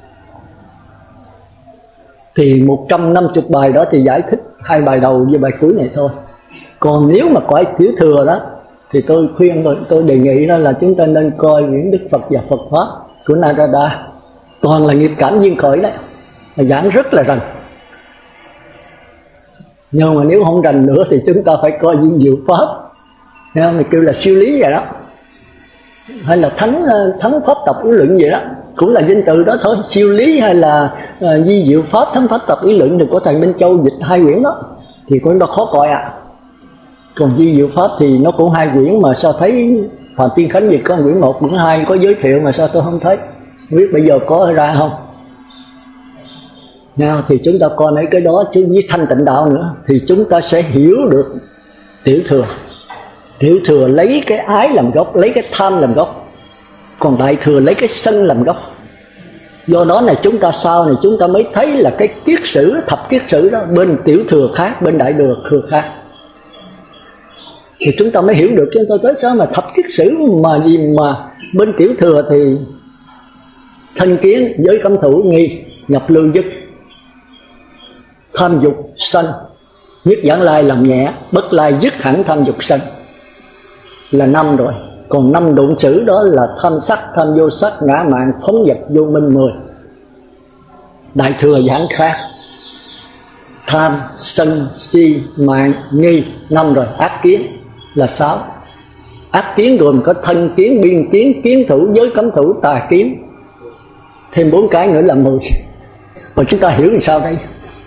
Thì một trăm năm mươi bài đó thì giải thích hai bài đầu với bài cuối này thôi. Còn nếu mà coi tiểu thừa đó thì tôi khuyên, tôi đề nghị đó là chúng ta nên coi những Đức Phật và Phật Pháp của Narada, toàn là nghiệp cảm duyên khởi đấy, là giảng rất là rành. Nhưng mà nếu không rành nữa thì chúng ta phải coi viên diệu Pháp, nghe không? Mình kêu là siêu lý vậy đó, hay là thánh thánh pháp tập ý luận vậy đó, cũng là danh từ đó thôi. Siêu lý hay là uh, di diệu pháp, thánh pháp tập ý luận thì của thầy Minh Châu dịch hai quyển đó, thì cũng nó khó coi à. Còn di diệu pháp thì nó cũng hai quyển, mà sao thấy Phạm Tiên Khánh dịch có quyển một, quyển hai có giới thiệu mà sao tôi không thấy, không biết bây giờ có ra không. Nào, thì chúng ta coi mấy cái đó, chứ với thanh tịnh đạo nữa thì chúng ta sẽ hiểu được tiểu thừa. Tiểu thừa lấy cái ái làm gốc, lấy cái tham làm gốc, còn đại thừa lấy cái sân làm gốc. Do đó này chúng ta sau này chúng ta mới thấy là cái kiết sử, thập kiết sử đó, bên tiểu thừa khác, bên đại thừa khác. Thì chúng ta mới hiểu được, chúng ta tới sao mà thập kiết sử mà gì mà bên tiểu thừa thì thân kiến, giới cấm thủ, nghi, nhập lưu dứt, tham dục sân, nhất giảng lai làm nhẹ, bất lai dứt hẳn tham dục sân, là năm rồi. Còn năm độn sử đó là tham sắc, tham vô sắc, ngã mạn, phóng dật, vô minh mười. Đại thừa giảng khác, tham, sân, si, mạng, nghi, năm rồi. Ác kiến là sáu. Ác kiến gồm có thân kiến, biên kiến, kiến thủ, giới cấm thủ, tà kiến, thêm bốn cái nữa là mười. Còn chúng ta hiểu làm sao đây?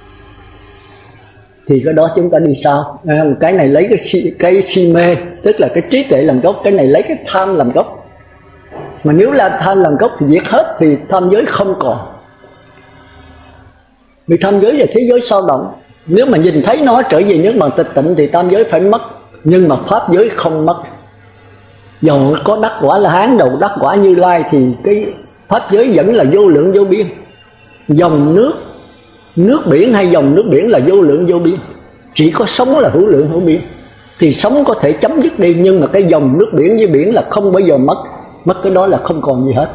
Thì cái đó chúng ta đi sau. À, cái này lấy cái si, cái si mê, tức là cái trí tuệ làm gốc. Cái này lấy cái tham làm gốc. Mà nếu là tham làm gốc thì diệt hết, thì tham giới không còn. Vì tham giới là thế giới sao động. Nếu mà nhìn thấy nó trở về nước bằng tịch tịnh thì tam giới phải mất. Nhưng mà pháp giới không mất. Dầu có đắc quả La Hán, đầu đắc quả Như Lai, thì cái pháp giới vẫn là vô lượng vô biên. Dòng nước, nước biển hay dòng nước biển là vô lượng vô biên. Chỉ có sống là hữu lượng hữu biên. Thì sống có thể chấm dứt đi, nhưng mà cái dòng nước biển với biển là không bao giờ mất. Mất cái đó là không còn gì hết.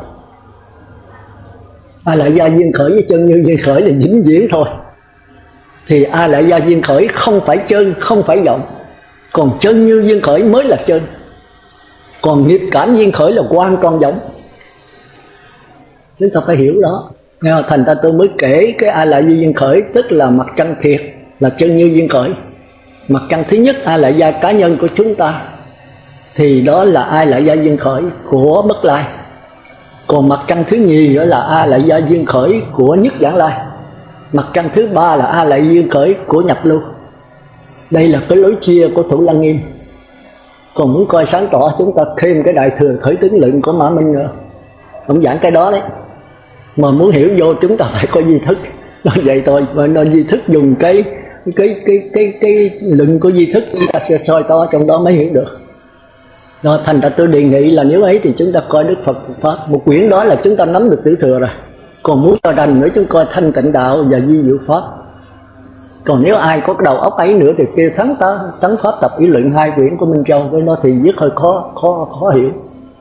A Lại Gia duyên khởi với chân như duyên khởi là vĩnh viễn thôi. Thì A Lại Gia duyên khởi không phải chân, không phải vọng. Còn chân như duyên khởi mới là chân. Còn nghiệp cảm duyên khởi là quan toàn vọng. Chúng ta phải hiểu đó. Thành ra tôi mới kể cái A Lại Gia duyên khởi, tức là mặt căn thiệt, là chân như duyên khởi. Mặt căn thứ nhất A Lại Gia cá nhân của chúng ta, thì đó là A Lại Gia duyên khởi của Bất Lai. Còn mặt căn thứ nhì đó là A Lại Gia duyên khởi của Nhất Giảng Lai. Mặt căn thứ ba là A Lại Gia duyên khởi của Nhập Lưu. Đây là cái lối chia của Thủ Lăng Nghiêm. Còn muốn coi sáng tỏ, chúng ta thêm cái Đại Thừa Khởi Tướng Luận của Mã Minh nữa. Ông giảng cái đó đấy. Mà muốn hiểu vô chúng ta phải có duy thức. Nói vậy thôi, và nó duy thức dùng cái cái cái cái cái, cái luận của duy thức chúng ta sẽ soi to trong đó mới hiểu được. Rồi thành ra tôi đề nghị là nếu ấy thì chúng ta coi Đức Phật Pháp. Một quyển đó là chúng ta nắm được tiểu thừa rồi. Còn muốn cho rành nữa chúng coi Thanh Tịnh Đạo và Di Diệu Pháp. Còn nếu ai có cái đầu óc ấy nữa thì kêu thắng ta thắng Pháp Tập Ý Luận hai quyển của Minh Châu. Cái đó thì viết hơi khó khó khó hiểu.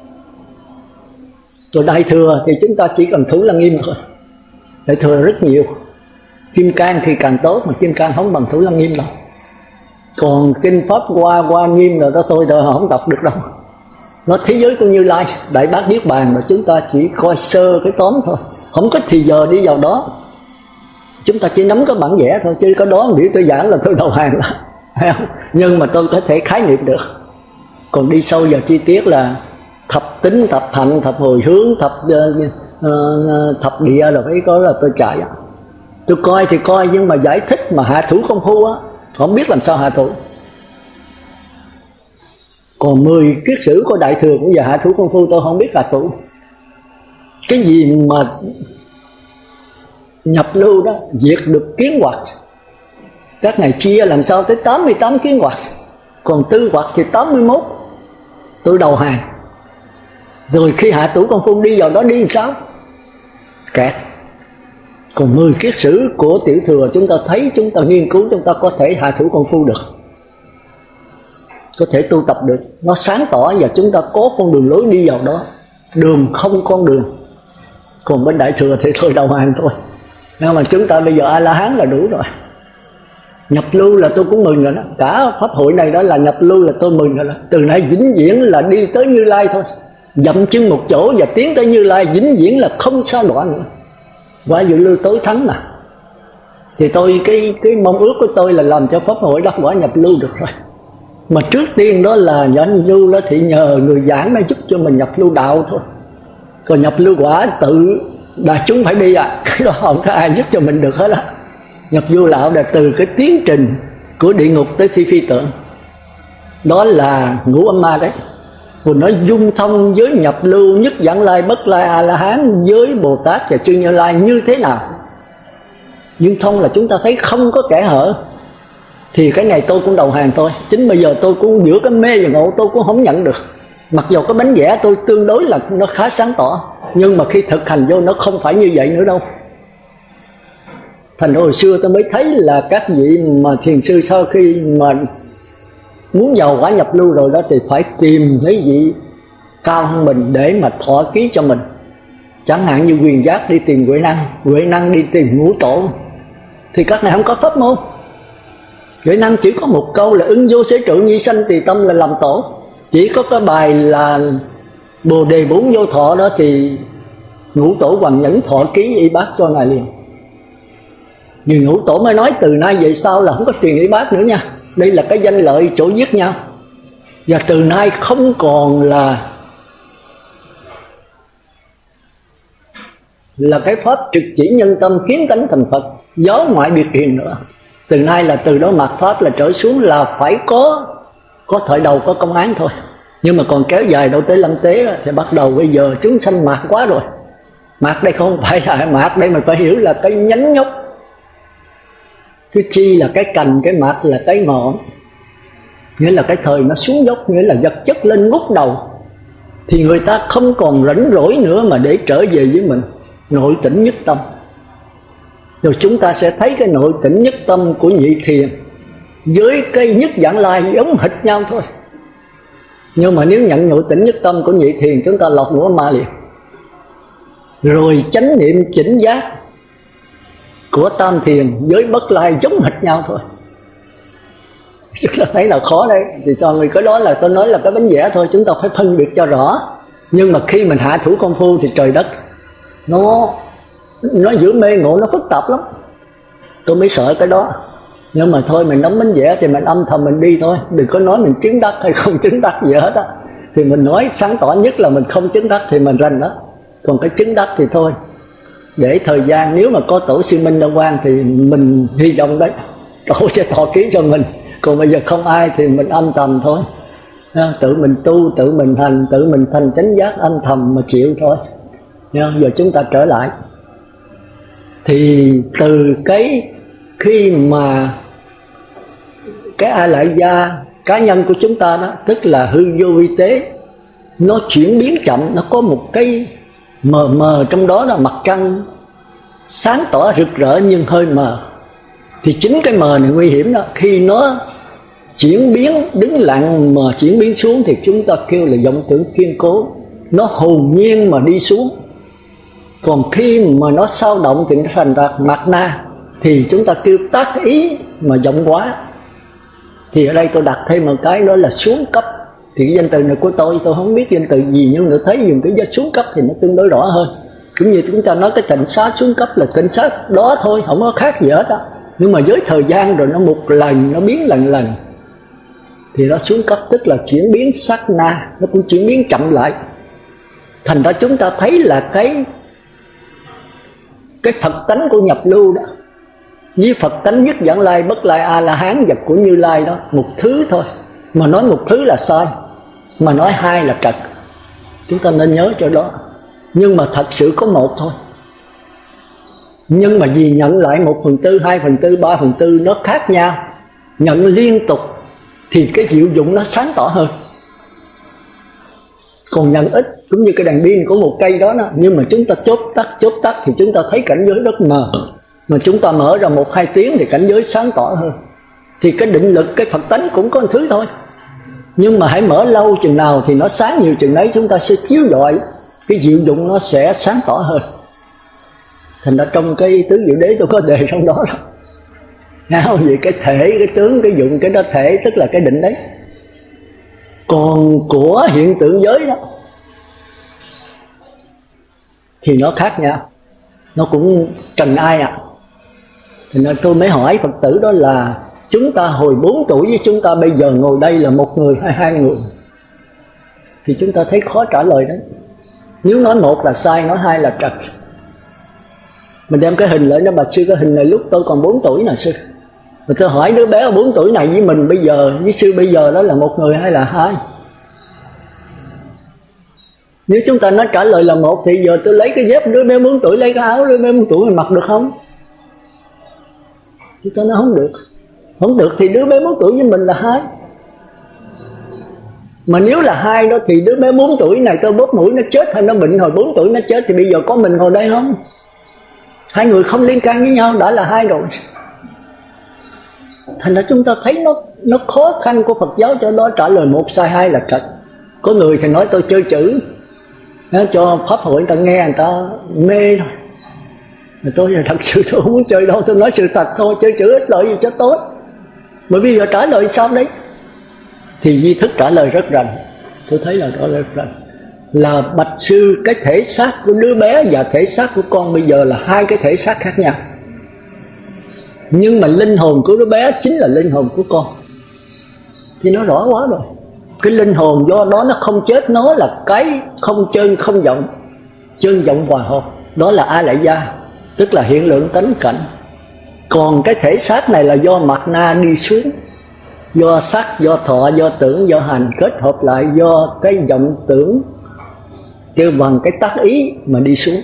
Rồi Đại Thừa thì chúng ta chỉ cần Thủ Lăng Nghiêm thôi. Đại Thừa rất nhiều. Kim Cang thì càng tốt, mà Kim Cang không bằng Thủ Lăng Nghiêm đâu. Còn kinh Pháp Hoa Hoa Nghiêm là đó tôi rồi không đọc được đâu. Nó thế giới của Như Lai, Đại Bác Niết Bàn, mà chúng ta chỉ coi sơ cái tóm thôi, không có thì giờ đi vào đó. Chúng ta chỉ nắm cái bản vẽ thôi, chứ có đó biểu tôi giảng là tôi đầu hàng đó, thấy không? Nhưng mà tôi có thể khái niệm được. Còn đi sâu vào chi tiết là thập tính, thập hạnh, thập hồi hướng, thập uh, uh, thập địa rồi phải có là tôi chạy. Tôi coi thì coi, nhưng mà giải thích mà hạ thủ công phu á, không biết làm sao hạ thủ. Còn mười kiết sử của Đại Thừa cũng giờ hạ thủ công phu tôi không biết hạ thủ. Cái gì mà nhập lưu đó diệt được kiến hoặc, các ngài chia làm sao tới tám mươi tám kiến hoặc, còn tư hoặc thì tám mươi mốt. Tôi đầu hàng. Rồi khi hạ thủ công phu đi vào đó đi làm sao? Kẹt. Còn mười kiết sử của Tiểu Thừa chúng ta thấy, chúng ta nghiên cứu, chúng ta có thể hạ thủ công phu được, có thể tu tập được. Nó sáng tỏ và chúng ta có con đường lối đi vào đó. Đường không con đường. Còn bên Đại Thừa thì thôi đầu hàng thôi. Nhưng mà chúng ta bây giờ A-la-hán là đủ rồi. Nhập lưu là tôi cũng mừng rồi đó. Cả pháp hội này đó là nhập lưu là tôi mừng rồi đó. Từ nay vĩnh viễn là đi tới Như Lai thôi. Dậm chân một chỗ và tiến tới Như Lai, vĩnh viễn là không xa đọa nữa. Quả dự lưu tối thắng mà. Thì tôi cái cái mong ước của tôi là làm cho pháp hội đắc quả nhập lưu được rồi. Mà trước tiên đó là nhập lưu đó thì nhờ người giảng nó giúp cho mình nhập lưu đạo thôi. Còn nhập lưu quả tự đại chúng phải đi à, cái đó không có ai giúp cho mình được hết á. Nhập lưu đạo là từ cái tiến trình của địa ngục tới thi phi tượng, đó là ngũ âm ma đấy. Rồi nó dung thông với nhập lưu, nhất vãng lai, bất lai, A-la-hán với Bồ Tát và chư Như Lai như thế nào. Dung thông là chúng ta thấy không có kẽ hở. Thì cái này tôi cũng đầu hàng thôi. Chính bây giờ tôi cũng giữa cái mê và ngộ tôi cũng không nhận được. Mặc dù cái bánh vẽ tôi tương đối là nó khá sáng tỏ, nhưng mà khi thực hành vô nó không phải như vậy nữa đâu. Thành hồi xưa tôi mới thấy là các vị mà thiền sư sau khi mà muốn vào quả nhập lưu rồi đó thì phải tìm mấy vị cao hơn mình để mà thọ ký cho mình. Chẳng hạn như Quyền Giác đi tìm Huệ Năng, Huệ Năng đi tìm Ngũ Tổ. Thì các này không có pháp môn. Huệ Năng chỉ có một câu là ứng vô xế trụ nhi sanh tùy tâm là làm tổ. Chỉ có cái bài là Bồ Đề Bốn Vô Thọ đó thì Ngũ Tổ Hoàng Nhẫn thọ ký y bát cho ngài liền. Vì Ngũ Tổ mới nói từ nay về sau là không có truyền y bát nữa nha. Đây là cái danh lợi chỗ giết nhau. Và từ nay không còn là là cái pháp trực chỉ nhân tâm kiến tánh thành Phật, gió ngoại biệt hiền nữa. Từ nay là từ đó mạt pháp là trở xuống là phải có có thời đầu có công án thôi. Nhưng mà còn kéo dài đâu tới lâm tế đó, thì bắt đầu bây giờ chúng sanh mạt quá rồi. Mạt đây không phải là mạt, đây mình phải hiểu là cái nhánh nhóc. Cái chi là cái cành, cái mạt là cái ngọn. Nghĩa là cái thời nó xuống dốc, nghĩa là vật chất lên ngút đầu. Thì người ta không còn rảnh rỗi nữa mà để trở về với mình. Nội tỉnh nhất tâm. Rồi chúng ta sẽ thấy cái nội tỉnh nhất tâm của nhị thiền với cái nhất vãng lai giống hệt nhau thôi. Nhưng mà nếu nhận nội tỉnh nhất tâm của nhị thiền, chúng ta lọt ngũ ma liền. Rồi chánh niệm chỉnh giác của tam thiền với bất lai giống hệt nhau thôi. Chúng ta thấy là khó đây. Thì cho người cái đó là tôi nói là cái bánh vẽ thôi, chúng ta phải phân biệt cho rõ. Nhưng mà khi mình hạ thủ công phu thì trời đất, Nó Nó giữa mê ngộ nó phức tạp lắm. Tôi mới sợ cái đó. Nhưng mà thôi mình nắm bánh vẽ thì mình âm thầm mình đi thôi. Đừng có nói mình chứng đắc hay không chứng đắc gì hết á. Thì mình nói sáng tỏ nhất là mình không chứng đắc thì mình rành đó. Còn cái chứng đắc thì thôi, để thời gian, nếu mà có tổ sư Minh Đa Quang thì mình hy vọng đấy, tổ sẽ thọ ký cho mình. Còn bây giờ không ai thì mình âm thầm thôi. Tự mình tu, tự mình hành, tự mình thành chánh giác âm thầm mà chịu thôi. Giờ chúng ta trở lại. Thì từ cái khi mà cái A Lại Gia cá nhân của chúng ta đó, tức là hư vô vi tế, nó chuyển biến chậm, nó có một cái mờ mờ trong đó là mặt trăng sáng tỏ rực rỡ nhưng hơi mờ. Thì chính cái mờ này nguy hiểm đó. Khi nó chuyển biến đứng lặng mà chuyển biến xuống thì chúng ta kêu là vọng tưởng kiên cố, nó hồn nhiên mà đi xuống. Còn khi mà nó sao động thì nó thành ra mạt na, thì chúng ta kêu tác ý mà vọng quá. Thì ở đây tôi đặt thêm một cái đó là xuống cấp. Thì cái danh từ này của tôi, tôi không biết danh từ gì, nhưng tôi thấy dùng cái danh xuống cấp thì nó tương đối rõ hơn. Cũng như chúng ta nói cái tịnh xá xuống cấp là tịnh xá đó thôi, không có khác gì hết á. Nhưng mà với thời gian rồi nó một lần, nó biến lần lần, thì nó xuống cấp, tức là chuyển biến sát na, nó cũng chuyển biến chậm lại. Thành ra chúng ta thấy là cái cái Phật tánh của nhập lưu đó với Phật tánh nhất Vãng Lai, Bất Lai, A La Hán và của Như Lai đó một thứ thôi. Mà nói một thứ là sai, mà nói hai là trật. Chúng ta nên nhớ cho đó. Nhưng mà thật sự có một thôi. Nhưng mà vì nhận lại một phần tư, hai phần tư, ba phần tư nó khác nhau, nhận liên tục thì cái diệu dụng nó sáng tỏ hơn. Còn nhận ít cũng như cái đèn pin của một cây đó, đó nhưng mà chúng ta chốt tắt chốt tắt thì chúng ta thấy cảnh giới rất mờ. Mà chúng ta mở ra một hai tiếng thì cảnh giới sáng tỏ hơn. Thì cái định lực, cái Phật tánh cũng có một thứ thôi. Nhưng mà hãy mở lâu chừng nào thì nó sáng nhiều chừng đấy, chúng ta sẽ chiếu rọi, cái diệu dụng nó sẽ sáng tỏ hơn. Thành ra trong cái tứ diệu đế tôi có đề trong đó đó. Nghe không? Vì cái thể, cái tướng, cái dụng, cái đó thể tức là cái định đấy. Còn của hiện tượng giới đó thì nó khác nhau, nó cũng trần ai ạ. À. Thì nên tôi mới hỏi Phật tử đó là chúng ta hồi bốn tuổi với chúng ta bây giờ ngồi đây là một người hay hai người? Thì chúng ta thấy khó trả lời đấy. Nếu nói một là sai, nói hai là trật. Mình đem cái hình lại nó, bà sư cái hình này lúc tôi còn bốn tuổi nè sư. Rồi tôi hỏi đứa bé bốn tuổi này với mình bây giờ, với sư bây giờ đó là một người hay là hai? Nếu chúng ta nói trả lời là một thì giờ tôi lấy cái dép đứa bé bốn tuổi, lấy cái áo đứa bé bốn tuổi mình mặc được không? Chúng ta nói không được. Không được thì đứa bé bốn tuổi với mình là hai. Mà nếu là hai đó thì đứa bé bốn tuổi này tôi bóp mũi nó chết hay nó bệnh hồi bốn tuổi nó chết, thì bây giờ có mình ngồi đây không? Hai người không liên can với nhau đã là hai rồi. Thành ra chúng ta thấy nó nó khó khăn của Phật giáo cho đó trả lời một sai hai là trật. Có người thì nói tôi chơi chữ, nó cho pháp hội người ta nghe người ta mê thôi. Mà tôi là thật sự tôi không muốn chơi đâu, tôi nói sự thật thôi, chơi chữ ít lợi gì cho tốt. Bởi vì giờ trả lời sao đấy? Thì Di Thức trả lời rất rành. Tôi thấy là rõ rất rành. Là bạch sư, cái thể xác của đứa bé và thể xác của con bây giờ là hai cái thể xác khác nhau. Nhưng mà linh hồn của đứa bé chính là linh hồn của con. Thì nó rõ quá rồi. Cái linh hồn do đó nó không chết, nó là cái không chân không vọng, chân vọng hòa hợp. Đó là A Lại Gia, tức là hiện lượng tánh cảnh. Còn cái thể xác này là do mặt na đi xuống, do sắc, do thọ, do tưởng, do hành kết hợp lại, do cái vọng tưởng kêu bằng cái tác ý mà đi xuống.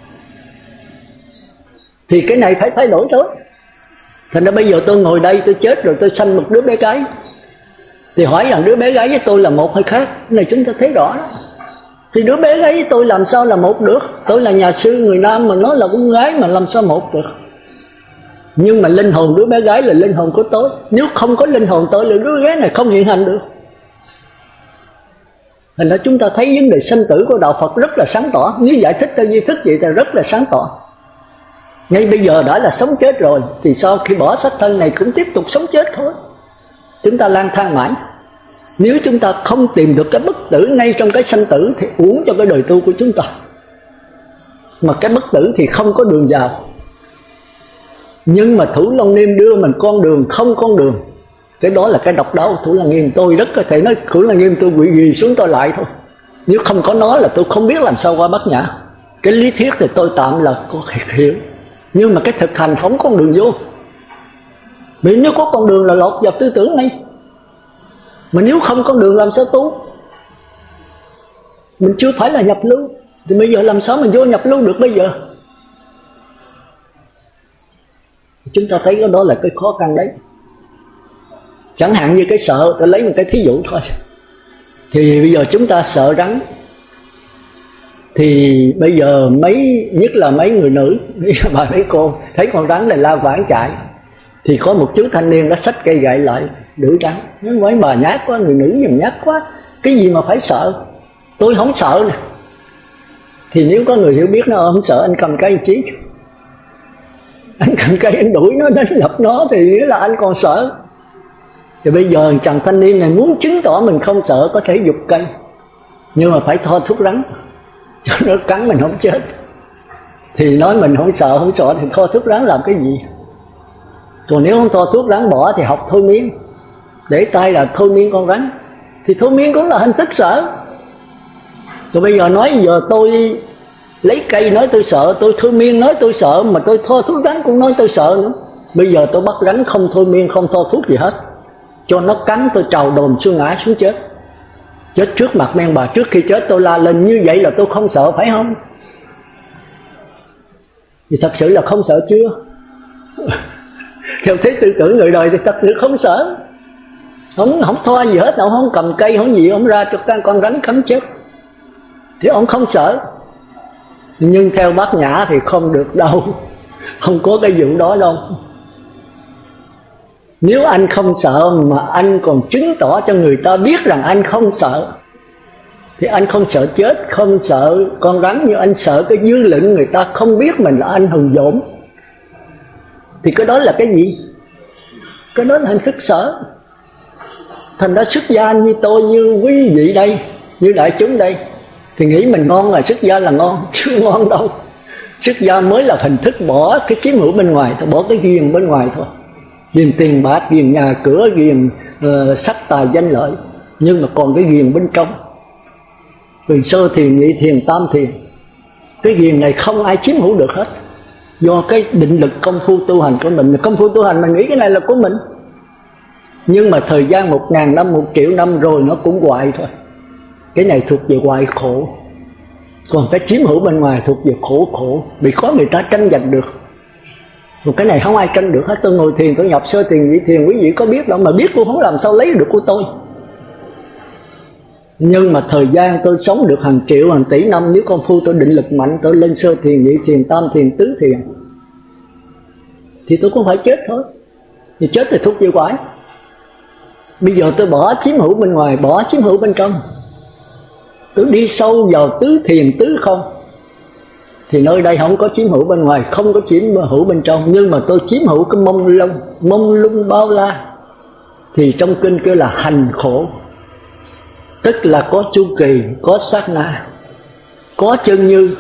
Thì cái này phải thay đổi thôi. Thành ra bây giờ tôi ngồi đây tôi chết rồi tôi sanh một đứa bé gái, thì hỏi rằng đứa bé gái với tôi là một hay khác? Cái này chúng ta thấy rõ đó. Thì đứa bé gái với tôi làm sao là một được? Tôi là nhà sư người Nam mà nó là con gái mà làm sao một được? Nhưng mà linh hồn đứa bé gái là linh hồn của tôi. Nếu không có linh hồn tôi là đứa bé này không hiện hành được. Thành ra chúng ta thấy vấn đề sanh tử của đạo Phật rất là sáng tỏ. Nếu giải thích theo Di Thức vậy thì rất là sáng tỏ. Ngay bây giờ đã là sống chết rồi, thì sau khi bỏ xác thân này cũng tiếp tục sống chết thôi. Chúng ta lang thang mãi. Nếu chúng ta không tìm được cái bất tử ngay trong cái sanh tử thì uổng cho cái đời tu của chúng ta. Mà cái bất tử thì không có đường vào. Nhưng mà Thủ Lăng Nghiêm đưa mình con đường không con đường. Cái đó là cái độc đáo của Thủ Lăng Nghiêm. Tôi rất có thể nói Thủ Lăng Nghiêm tôi quỵ ghi xuống tôi lại thôi. Nếu không có nó là tôi không biết làm sao qua Bát Nhã. Cái lý thuyết thì tôi tạm là có hiểu, nhưng mà cái thực hành không có con đường vô. Vì nếu có con đường là lọt vào tư tưởng này. Mà nếu không có đường làm sao tu? Mình chưa phải là nhập lưu, thì bây giờ làm sao mình vô nhập lưu được bây giờ? Chúng ta thấy đó là cái khó khăn đấy. Chẳng hạn như cái sợ, tôi lấy một cái thí dụ thôi. Thì bây giờ chúng ta sợ rắn. Thì bây giờ mấy, nhất là mấy người nữ, bà mấy cô thấy con rắn này la quảng chạy, thì có một chú thanh niên đã xách cây gậy lại đuổi rắn. Nói mấy bà nhát quá, người nữ dùm nhát quá, cái gì mà phải sợ? Tôi không sợ nè. Thì nếu có người hiểu biết nó không sợ, anh cầm cây chí, anh cầm cây anh đuổi nó, đánh đập nó thì nghĩa là anh còn sợ. Thì bây giờ chàng thanh niên này muốn chứng tỏ mình không sợ, có thể giục cây, nhưng mà phải thoa thuốc rắn cho nó cắn mình không chết. Thì nói mình không sợ, không sợ thì thôi thuốc rắn làm cái gì. Còn nếu không to thuốc rắn bỏ thì học thôi miên, để tay là thôi miên con rắn, thì thôi miên cũng là hình thức sợ. Rồi bây giờ nói giờ tôi lấy cây nói tôi sợ, tôi thôi miên nói tôi sợ, mà tôi thoa thuốc rắn cũng nói tôi sợ nữa. Bây giờ tôi bắt rắn không thôi miên, không thoa thuốc gì hết, cho nó cắn tôi trào đồn xuống ngã xuống chết. Chết trước mặt men bà, trước khi chết tôi la lên như vậy là tôi không sợ phải không? Thì thật sự là không sợ chưa? Theo thế tư tưởng người đời thì thật sự không sợ. Không, không thoa gì hết, ông không cầm cây, không gì, ông ra cho con rắn cắn chết thì ông không sợ. Nhưng theo Bát Nhã thì không được đâu, không có cái vụ đó đâu. Nếu anh không sợ mà anh còn chứng tỏ cho người ta biết rằng anh không sợ, thì anh không sợ chết, không sợ con rắn, như anh sợ cái dư luận người ta không biết mình là anh hùng dũng. Thì cái đó là cái gì? Cái đó là hình thức sợ. Thành ra xuất gia như tôi, như quý vị đây, như đại chúng đây, thì nghĩ mình ngon là xuất gia là ngon, chưa ngon đâu. Xuất gia mới là hình thức bỏ cái chiếm hữu bên ngoài thôi, bỏ cái ghiền bên ngoài thôi. Ghiền tiền bạc, ghiền nhà cửa, ghiền uh, sắc tài danh lợi, nhưng mà còn cái ghiền bên trong. Từ sơ thiền, nhị thiền, tam thiền, cái ghiền này không ai chiếm hữu được hết, do cái định lực công phu tu hành của mình. Công phu tu hành mình nghĩ cái này là của mình, nhưng mà thời gian một ngàn năm, một triệu năm rồi nó cũng hoại thôi. Cái này thuộc về hoại khổ. Còn cái chiếm hữu bên ngoài thuộc về khổ khổ, bị khó người ta tranh giành được. Còn cái này không ai tranh được hết. Tôi ngồi thiền, tôi nhập sơ thiền, nhị thiền, quý vị có biết đâu, mà biết cũng không làm sao lấy được của tôi. Nhưng mà thời gian tôi sống được hàng triệu, hàng tỷ năm, nếu công phu tôi định lực mạnh, tôi lên sơ thiền, nhị thiền, tam thiền, tứ thiền, thì tôi cũng phải chết thôi. Thì chết thì thúc về quái. Bây giờ tôi bỏ chiếm hữu bên ngoài, bỏ chiếm hữu bên trong, tôi đi sâu vào tứ thiền tứ không, thì nơi đây không có chiếm hữu bên ngoài, không có chiếm hữu bên trong, nhưng mà tôi chiếm hữu cái mông lung, mông lung bao la. Thì trong kinh kêu là hành khổ, tức là có chu kỳ, có sát na, có chân như,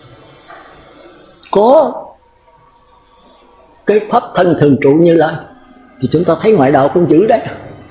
có cái pháp thân thường trụ Như Lai. Thì chúng ta thấy ngoại đạo cũng giữ đấy.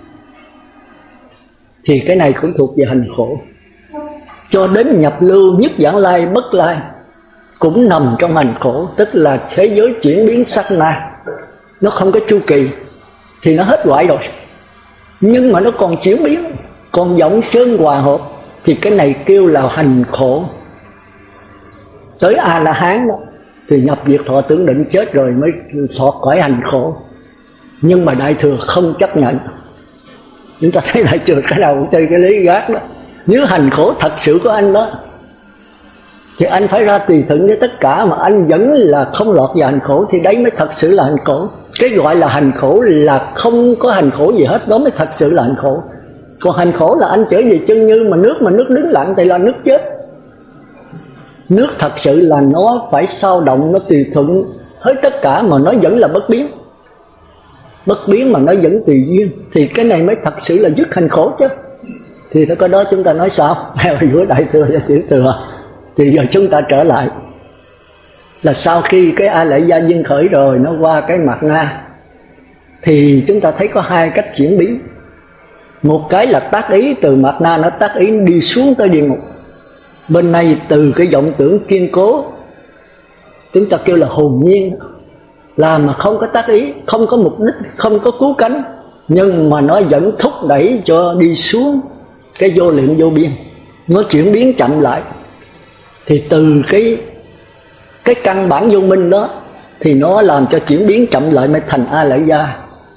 Thì cái này cũng thuộc về hành khổ. Cho đến nhập lưu, nhất giảng lai, bất lai cũng nằm trong hành khổ, tức là thế giới chuyển biến sát na, nó không có chu kỳ thì nó hết hoại rồi, nhưng mà nó còn chuyển biến, còn vọng sơn hòa hợp, thì cái này kêu là hành khổ. Tới A La Hán đó thì nhập diệt thọ tưởng định chết rồi mới thoát khỏi hành khổ. Nhưng mà Đại Thừa không chấp nhận. Chúng ta thấy Đại Thừa cái đầu chơi cái lý gác đó. Nếu hành khổ thật sự của anh đó, thì anh phải ra tùy thuận với tất cả, mà anh vẫn là không lọt vào hành khổ, thì đấy mới thật sự là hành khổ. Cái gọi là hành khổ là không có hành khổ gì hết, đó mới thật sự là hành khổ. Còn hành khổ là anh trở về chân như, mà nước mà nước đứng lặng thì là nước chết. Nước thật sự là nó phải sao động, nó tùy thuận hết tất cả, mà nó vẫn là bất biến. Bất biến mà nó vẫn tùy duyên, thì cái này mới thật sự là dứt hành khổ chứ. Thì cái đó chúng ta nói sao? Giữa Đại Thừa và Tiểu Thừa. Thì giờ chúng ta trở lại là sau khi cái A Lại Gia duyên khởi rồi, nó qua cái Mạt Na, thì chúng ta thấy có hai cách chuyển biến. Một cái là tác ý, từ Mạt Na nó tác ý đi xuống tới địa ngục. Bên này từ cái vọng tưởng kiên cố, chúng ta kêu là hồn nhiên, là mà không có tác ý, không có mục đích, không có cứu cánh, nhưng mà nó vẫn thúc đẩy cho đi xuống cái vô lượng vô biên. Nó chuyển biến chậm lại, thì từ cái cái căn bản vô minh đó, thì nó làm cho chuyển biến chậm lại mới thành A Lại Gia.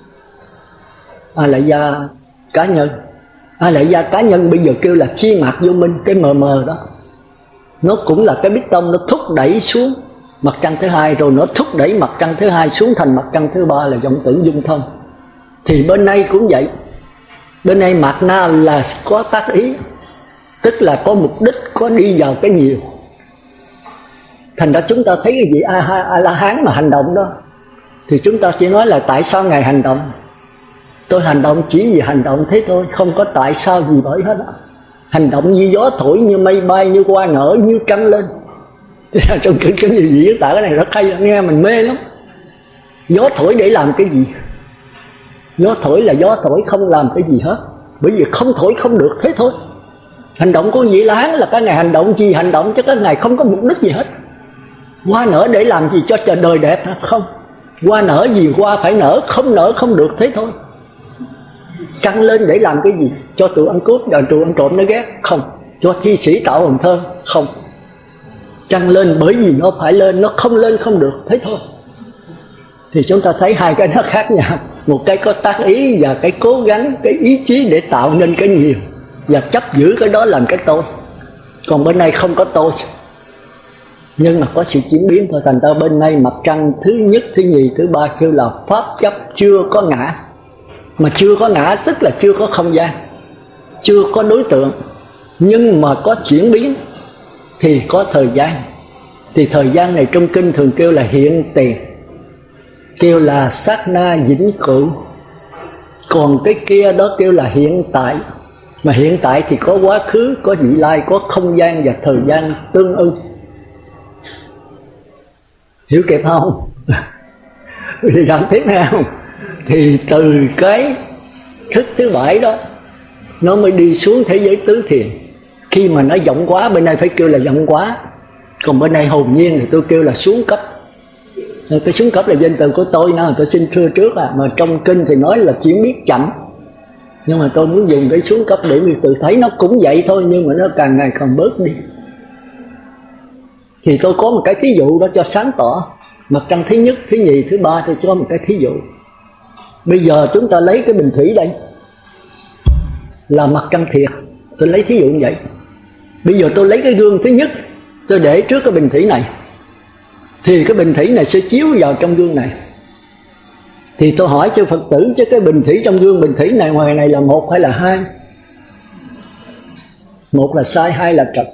A Lại Gia cá nhân. A Lại Gia cá nhân bây giờ kêu là chi mạc vô minh, cái mờ mờ đó, nó cũng là cái bích tông, nó thúc đẩy xuống mặt trăng thứ hai, rồi nó thúc đẩy mặt trăng thứ hai xuống thành mặt trăng thứ ba là vọng tưởng dung thông. Thì bên này cũng vậy. Bên này Mạt Na là có tác ý, tức là có mục đích, có đi vào cái nhiều. Thành ra chúng ta thấy cái gì A-la-hán mà hành động đó, thì chúng ta chỉ nói là tại sao Ngài hành động. Tôi hành động chỉ vì hành động thế thôi, không có tại sao gì bởi hết. Hành động như gió thổi, như mây bay, như hoa nở, như trăng lên. Thế ra trong kinh cái gì diễn tả cái này rất hay, nghe mình mê lắm. Gió thổi để làm cái gì? Gió thổi là gió thổi, không làm cái gì hết. Bởi vì không thổi không được, thế thôi. Hành động của Vị La Hán là cái ngày hành động gì hành động, chứ cái ngày không có mục đích gì hết. Hoa nở để làm gì cho trời đời đẹp hả? Không. Hoa nở gì hoa phải nở, không nở không được, thế thôi. Trăng lên để làm cái gì? Cho tụi ăn cướp, rồi tụi ăn trộm nó ghét? Không. Cho thi sĩ tạo hồn thơ? Không. Trăng lên bởi vì nó phải lên, nó không lên không được, thế thôi. Thì chúng ta thấy hai cái nó khác nhau. Một cái có tác ý và cái cố gắng, cái ý chí để tạo nên cái nhiều, và chấp giữ cái đó làm cái tôi. Còn bên này không có tôi, nhưng mà có sự chuyển biến thôi. Thành ra bên này mặt trăng thứ nhất, thứ nhì, thứ ba kêu là pháp chấp chưa có ngã. Mà chưa có ngã tức là chưa có không gian, chưa có đối tượng, nhưng mà có chuyển biến thì có thời gian. Thì thời gian này trong kinh thường kêu là hiện tiền, kêu là sát na vĩnh cửu. Còn cái kia đó kêu là hiện tại. Mà hiện tại thì có quá khứ, có vị lai, có không gian và thời gian tương ưng. Hiểu kịp không? Thì làm tiếp nào? Thì từ cái thức thứ bảy đó nó mới đi xuống thế giới tứ thiền. Khi mà nó vọng quá, bên này phải kêu là vọng quá. Còn bên này hồn nhiên thì tôi kêu là xuống cấp. Cái xuống cấp là danh từ của tôi nữa, tôi xin thưa trước à. Mà trong kinh thì nói là chuyển biến chậm, nhưng mà tôi muốn dùng cái xuống cấp để mình tự thấy nó cũng vậy thôi, nhưng mà nó càng ngày càng bớt đi. Thì tôi có một cái thí dụ đó cho sáng tỏ. Mặt trăng thứ nhất, thứ nhì, thứ ba tôi cho một cái thí dụ. Bây giờ chúng ta lấy cái bình thủy đây là mặt trăng thiệt, tôi lấy thí dụ như vậy. Bây giờ tôi lấy cái gương thứ nhất, tôi để trước cái bình thủy này, thì cái bình thủy này sẽ chiếu vào trong gương này. Thì tôi hỏi cho Phật tử, chứ cái bình thủy trong gương bình thủy này ngoài này là một hay là hai? Một là sai, hai là trật.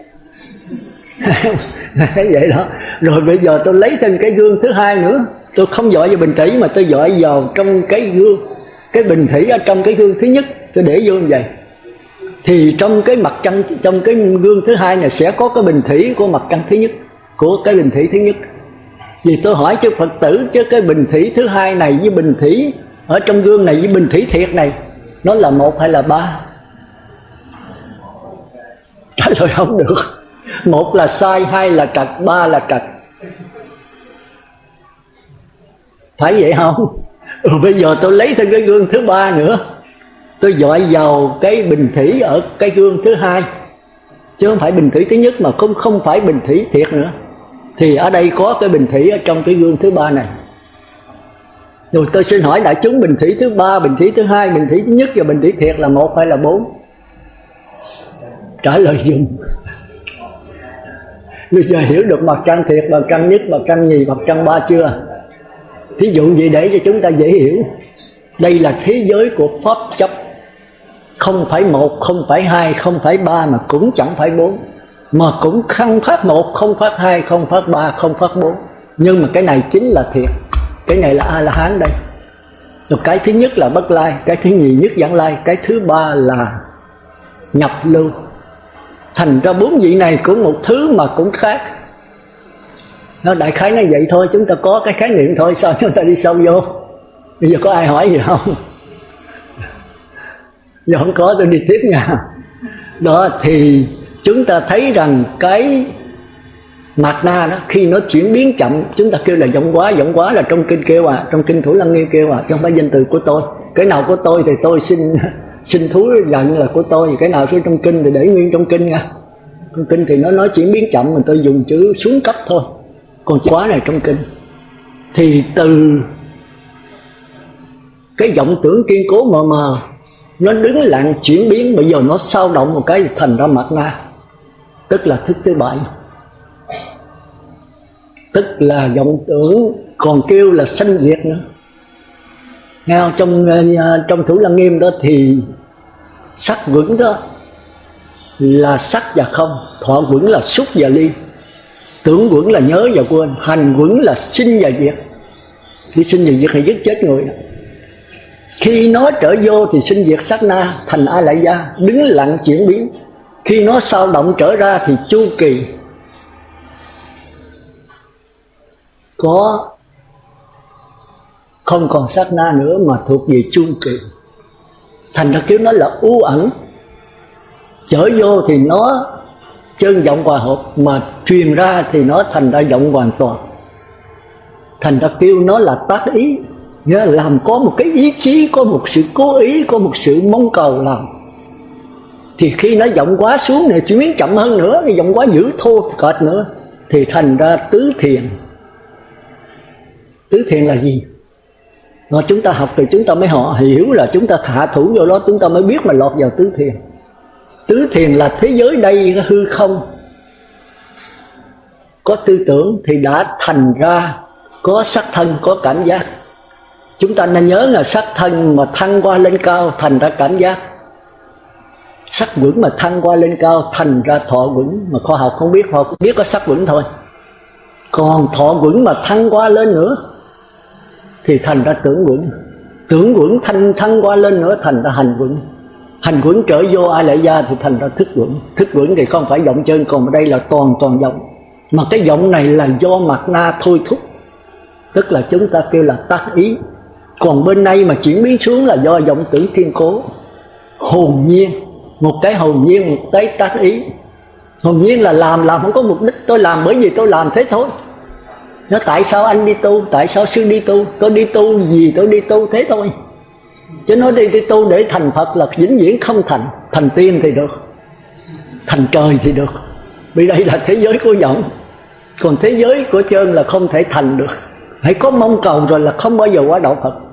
Thế vậy đó. Rồi bây giờ tôi lấy thêm cái gương thứ hai nữa, tôi không dọi vào bình thủy mà tôi dọi vào trong cái gương, cái bình thủy ở trong cái gương thứ nhất, tôi để vô như vậy. Thì trong cái mặt trăng, trong cái gương thứ hai này sẽ có cái bình thủy của mặt trăng thứ nhất, của cái bình thủy thứ nhất. Vì tôi hỏi cho Phật tử, chứ cái bình thủy thứ hai này với bình thủy ở trong gương này với bình thủy thiệt này, nó là một hay là ba? Trả lời không được. Một là sai, hai là trật, ba là trật. Phải vậy không? Ừ, bây giờ tôi lấy thêm cái gương thứ ba nữa, tôi dọi vào cái bình thủy ở cái gương thứ hai, chứ không phải bình thủy thứ nhất, mà không không phải bình thủy thiệt nữa. Thì ở đây có cái bình thủy ở trong cái gương thứ ba này. Rồi tôi xin hỏi đại chúng, bình thủy thứ ba, bình thủy thứ hai, bình thủy thứ nhất và bình thủy thiệt là một hay là bốn? Trả lời dùm. Bây giờ hiểu được mặt trăng thiệt, mặt trăng nhất, mặt trăng nhì, mặt trăng ba chưa? Thí dụ gì để cho chúng ta dễ hiểu. Đây là thế giới của pháp chấp. Không phải một, không phải hai, không phải ba, mà cũng chẳng phải bốn. Mà cũng không phát một, không phát hai, không phát ba, không phát bốn. Nhưng mà cái này chính là thiệt. Cái này là A-la-hán đây. Rồi cái thứ nhất là bất lai, cái thứ nhì nhất vãng lai, cái thứ ba là nhập lưu. Thành ra bốn vị này cũng một thứ mà cũng khác. Nó đại khái nó vậy thôi, chúng ta có cái khái niệm thôi, sao chúng ta đi sâu vô? Bây giờ có ai hỏi gì không? Giờ không có, tôi đi tiếp nha. Đó thì chúng ta thấy rằng cái mạt na đó, khi nó chuyển biến chậm, chúng ta kêu là vọng quá. Vọng quá là trong kinh kêu à, trong kinh Thủ Lăng Nghiêm kêu à, chứ không phải danh từ của tôi. Cái nào của tôi thì tôi xin xin thú nhận là của tôi. Cái nào trong kinh thì để nguyên trong kinh nha. Trong kinh thì nó nói chuyển biến chậm, mình tôi dùng chữ xuống cấp thôi. Còn quá này trong kinh. Thì từ cái vọng tưởng kiên cố mờ mờ, nó đứng lặng chuyển biến, bây giờ nó sao động một cái thành ra mạt na, tức là thức thứ bảy, tức là vọng tưởng, còn kêu là sanh diệt nữa. Nghe không? Trong, trong Thủ Lăng Nghiêm đó thì sắc vững đó là sắc và không, thọ vững là xúc và ly, tưởng vững là nhớ và quên, hành vững là sinh và diệt. Khi sinh và diệt thì giết chết người đó. Khi nó trở vô thì sinh diệt sát na thành A Lại Gia, đứng lặng chuyển biến. Khi nó sao động trở ra thì chu kỳ có không còn sát na nữa mà thuộc về chu kỳ. Thành ra kêu nó là u ẩn. Chở vô thì nó chân vọng hòa hợp, mà truyền ra thì nó thành ra vọng hoàn toàn. Thành ra kêu nó là tác ý, nghĩa là làm có một cái ý chí, có một sự cố ý, có một sự mong cầu làm. Thì khi nó vọng quá xuống này, chuyển biến chậm hơn nữa, thì vọng quá dữ thô kệch nữa, thì thành ra tứ thiền. Tứ thiền là gì? Rồi chúng ta học thì chúng ta mới họ hiểu, là chúng ta hạ thủ vô đó, chúng ta mới biết mà lọt vào tứ thiền. Tứ thiền là thế giới đây hư không, có tư tưởng thì đã thành ra có sắc thân, có cảm giác. Chúng ta nên nhớ là sắc thân mà thăng qua lên cao thành ra cảm giác, sắc vững mà thăng qua lên cao thành ra thọ vững. Mà khoa học không biết, họ biết có sắc vững thôi. Còn thọ vững mà thăng qua lên nữa thì thành ra tưởng vững. Tưởng vững thanh thăng qua lên nữa thành ra hành vững. Hành vững trở vô ai lại gia thì thành ra thức vững. Thức vững thì không phải vọng chân, còn ở đây là toàn toàn vọng. Mà cái vọng này là do mạt na thôi thúc, tức là chúng ta kêu là tác ý. Còn bên đây mà chuyển biến xuống là do vọng tưởng thiên cố. Hồn nhiên, một cái hồn nhiên, một cái tác ý. Hồn nhiên là làm, làm không có mục đích. Tôi làm bởi vì tôi làm thế thôi. Nó tại sao anh đi tu, tại sao sư đi tu? Tôi đi tu gì tôi đi tu thế thôi. Chứ nói đi, đi tu để thành Phật là vĩnh viễn không thành. Thành tiên thì được, thành trời thì được. Vì đây là thế giới của vọng. Còn thế giới của chân là không thể thành được. Hãy có mong cầu rồi là không bao giờ qua đạo Phật.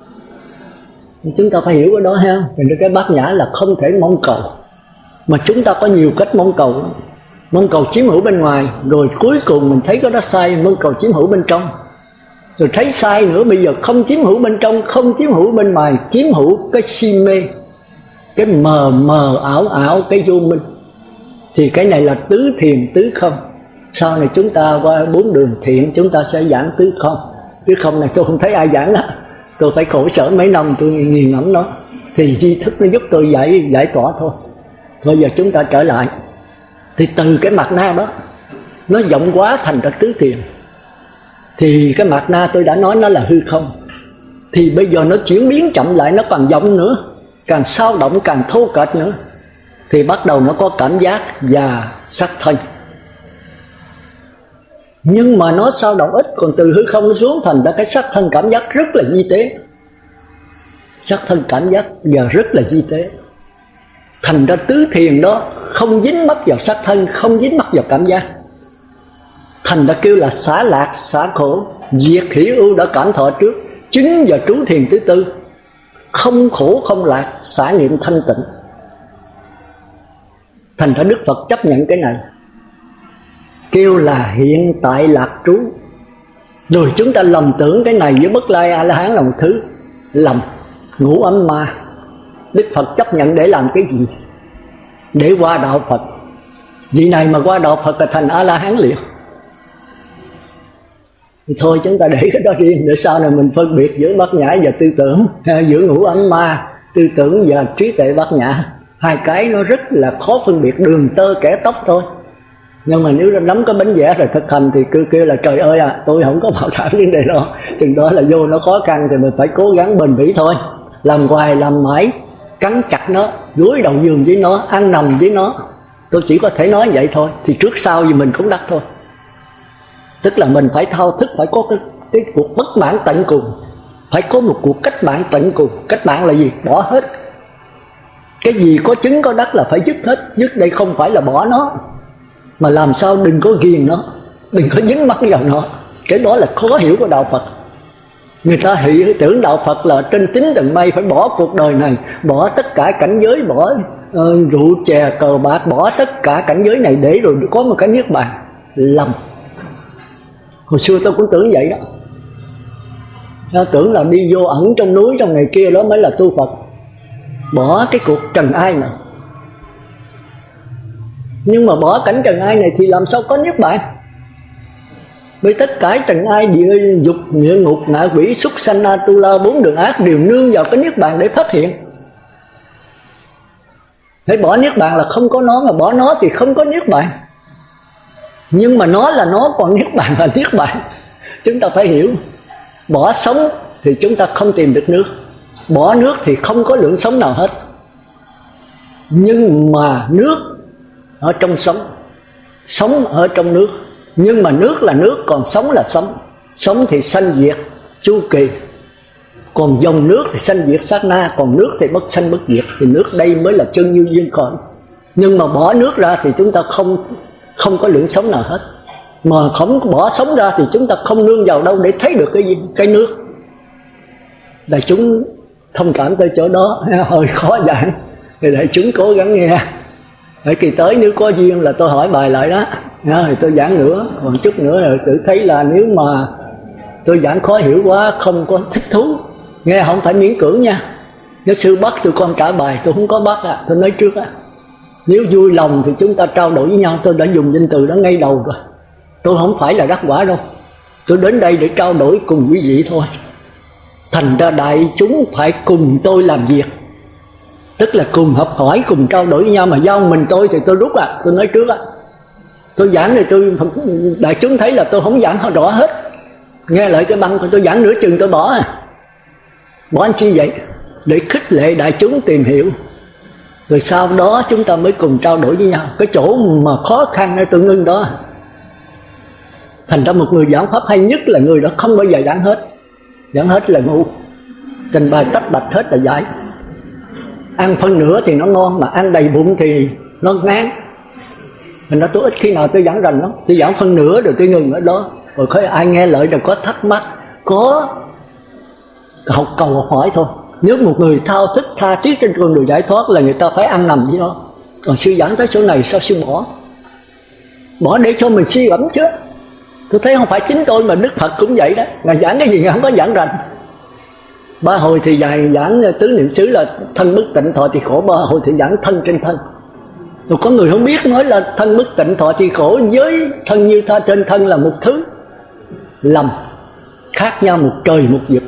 Chúng ta phải hiểu cái đó ha. Vì cái bát nhã là không thể mong cầu. Mà chúng ta có nhiều cách mong cầu. Mong cầu chiếm hữu bên ngoài, rồi cuối cùng mình thấy cái đó sai, mong cầu chiếm hữu bên trong. Rồi thấy sai nữa, bây giờ không chiếm hữu bên trong, không chiếm hữu bên ngoài, chiếm hữu cái si mê, cái mờ mờ ảo ảo, cái vô minh. Thì cái này là tứ thiền tứ không. Sau này chúng ta qua bốn đường thiện, chúng ta sẽ giảng tứ không. Tứ không này tôi không thấy ai giảng đó. Tôi phải khổ sở mấy năm tôi nghiền ngẫm nó. Thì tri thức nó giúp tôi giải, giải tỏa thôi. Thôi giờ chúng ta trở lại. Thì từ cái mạt na đó, nó vọng quá thành ra tứ thiền. Thì cái mạt na tôi đã nói nó là hư không. Thì bây giờ nó chuyển biến chậm lại, nó còn vọng nữa, càng sao động, càng thô kệch nữa. Thì bắt đầu nó có cảm giác và sắc thân. Nhưng mà nó sao động ít, còn từ hư không nó xuống thành ra cái sắc thân cảm giác rất là di tế. Sắc thân cảm giác giờ rất là di tế. Thành ra tứ thiền đó không dính mắc vào sắc thân, không dính mắc vào cảm giác. Thành ra kêu là xả lạc, xả khổ, diệt hỷ ưu đã cảm thọ trước, chứng vào trú thiền thứ tư. Không khổ không lạc, xả niệm thanh tịnh. Thành ra Đức Phật chấp nhận cái này, kêu là hiện tại lạc trú. Rồi chúng ta lầm tưởng cái này với Bất Lai A-la-hán là một thứ lầm, ngủ ấm ma. Đức Phật chấp nhận để làm cái gì? Để qua đạo Phật. Vị này mà qua đạo Phật là thành A-la-hán liền. Thì thôi chúng ta để cái đó riêng, để sau này mình phân biệt giữa bát nhã và tư tưởng, giữa ngũ ấm ma, tư tưởng và trí tuệ bát nhã. Hai cái nó rất là khó phân biệt, đường tơ kẻ tóc thôi. Nhưng mà nếu nắm cái bánh vẽ rồi thực hành thì cứ kêu là trời ơi à, tôi không có bảo đảm vấn đề đó. Chừng đó là vô nó khó khăn thì mình phải cố gắng bền bỉ thôi. Làm hoài làm mãi, cắn chặt nó, gối đầu giường với nó, ăn nằm với nó. Tôi chỉ có thể nói vậy thôi. Thì trước sau gì mình cũng đắc thôi. Tức là mình phải thao thức, phải có cái, cái cuộc bất mãn tận cùng. Phải có một cuộc cách mạng tận cùng. Cách mạng là gì? Bỏ hết. Cái gì có chứng có đắc là phải dứt hết. Dứt đây không phải là bỏ nó, mà làm sao đừng có ghiền nó, đừng có dính mắc vào nó. Cái đó là khó hiểu của đạo Phật. Người ta hiểu tưởng đạo Phật là trên chín tầng mây, phải bỏ cuộc đời này, bỏ tất cả cảnh giới, bỏ uh, rượu chè cờ bạc, bỏ tất cả cảnh giới này để rồi có một cái niết bàn. Lầm. Hồi xưa tôi cũng tưởng vậy đó. Tôi tưởng là đi vô ẩn trong núi trong này kia đó mới là tu Phật, bỏ cái cuộc trần ai nào. Nhưng mà bỏ cảnh trần ai này thì làm sao có niết bàn? Bởi tất cả trần ai, địa dục, địa ngục, ngạ quỷ, súc sanh, Atula, bốn đường ác đều nương vào cái niết bàn để phát hiện. Phải bỏ niết bàn là không có nó, mà bỏ nó thì không có niết bàn. Nhưng mà nó là nó, còn niết bàn là niết bàn. chúng ta phải hiểu. Bỏ sống thì chúng ta không tìm được nước, bỏ nước thì không có lượng sống nào hết. Nhưng mà nước ở trong sống, sống ở trong nước. Nhưng mà nước là nước, còn sống là sống. Sống thì sanh diệt, chu kỳ. Còn dòng nước thì sanh diệt sát na, còn nước thì bất sanh bất diệt. Thì nước đây mới là chân như duyên cội. Nhưng mà bỏ nước ra thì chúng ta không không có lượng sống nào hết. Mà không bỏ sống ra thì chúng ta không nương vào đâu để thấy được cái gì, cái nước. Đại chúng thông cảm tới chỗ đó hơi khó giảng, thì đại chúng cố gắng nghe. Ở kỳ tới nếu có duyên là tôi hỏi bài lại đó, thì tôi giảng nữa. Còn chút nữa là tự thấy là nếu mà tôi giảng khó hiểu quá, không có thích thú, nghe không phải miễn cưỡng nha. Nếu sư bắt tôi con trả bài, tôi không có bắt à, tôi nói trước á. Nếu vui lòng thì chúng ta trao đổi với nhau. Tôi đã dùng danh từ đó ngay đầu rồi. Tôi không phải là đắc quả đâu, tôi đến đây để trao đổi cùng quý vị thôi. Thành ra đại chúng phải cùng tôi làm việc, tức là cùng học hỏi, cùng trao đổi với nhau. Mà giao mình tôi thì tôi rút à, tôi nói trước á. Tôi giảng thì tôi, đại chúng thấy là tôi không giảng rõ hết. Nghe lại cái băng của tôi giảng nửa chừng tôi bỏ à. Bỏ anh chi vậy? Để khích lệ đại chúng tìm hiểu. Rồi sau đó chúng ta mới cùng trao đổi với nhau. Cái chỗ mà khó khăn ở tôi ngưng đó. Thành ra một người giảng pháp hay nhất là người đó không bao giờ giảng hết. Giảng hết là ngu. Trình bày tách bạch hết là giải. Ăn phân nửa thì nó ngon, mà ăn đầy bụng thì nó ngán. Thành ra tôi ít khi nào tôi giảng rành lắm. Tôi giảng phân nửa rồi tôi ngừng ở đó. Rồi có ai nghe lợi rồi có thắc mắc, có học cầu học hỏi thôi. Nếu một người thao thức tha thiết trên con đường giải thoát là người ta phải ăn nằm với nó. Còn sư giảng tới số này sao sư bỏ? Bỏ để cho mình suy gẫm chứ. Tôi thấy không phải chính tôi mà Đức Phật cũng vậy đó. Ngài giảng cái gì Ngài không có giảng rành. Ba hồi thì dài giảng tứ niệm xứ là thân bất tịnh thọ thì khổ, ba hồi thì giảng thân trên thân. Rồi có người không biết nói là thân bất tịnh thọ thì khổ với thân như tha trên thân là một thứ. Lầm, khác nhau một trời một vực.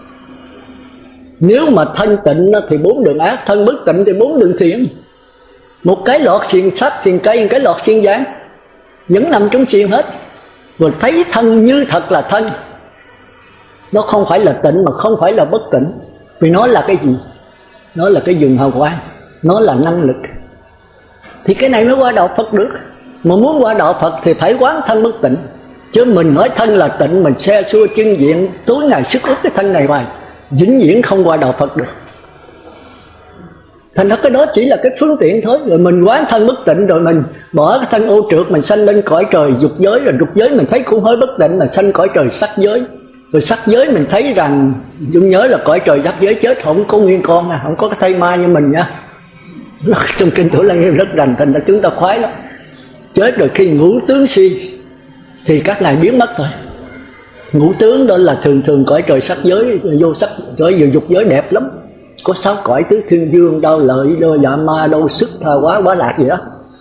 Nếu mà thân tịnh thì bốn đường ác, thân bất tịnh thì bốn đường thiện. Một cái lọt xiên sắt, xiên cây, một cái lọt xiên dáng, vẫn nằm trong xiên hết. Rồi thấy thân như thật là thân. Nó không phải là tịnh mà không phải là bất tịnh. Vì nó là cái gì? Nó là cái vùng hào quang, nó là năng lực. Thì cái này mới qua đạo Phật được. Mà muốn qua đạo Phật thì phải quán thân bất tịnh. Chứ mình nói thân là tịnh, mình xe xua chân diện, tối ngày sức ức cái thân này hoài, vĩnh viễn không qua đạo Phật được. Thành ra cái đó chỉ là cái phương tiện thôi. Rồi mình quán thân bất tịnh, rồi mình bỏ cái thân ô trượt, mình sanh lên cõi trời dục giới. Rồi dục giới mình thấy cũng hơi bất tịnh, là sanh cõi trời sắc giới. Rồi sắc giới mình thấy rằng, chúng nhớ là cõi trời sắc giới chết không có nguyên con à, không có cái thây ma như mình nha. Trong kinh Thủ Lăng Nghiêm rất rành, thành ra chúng ta khoái lắm. Chết rồi khi ngũ tướng suy thì các ngài biến mất rồi. Ngũ tướng đó là thường thường cõi trời sắc giới, vô sắc cõi dục giới đẹp lắm. Có sáu cõi tứ thiên dương, đau lợi, đau dạ ma, đau sức, tha hóa, quá lạc gì đó.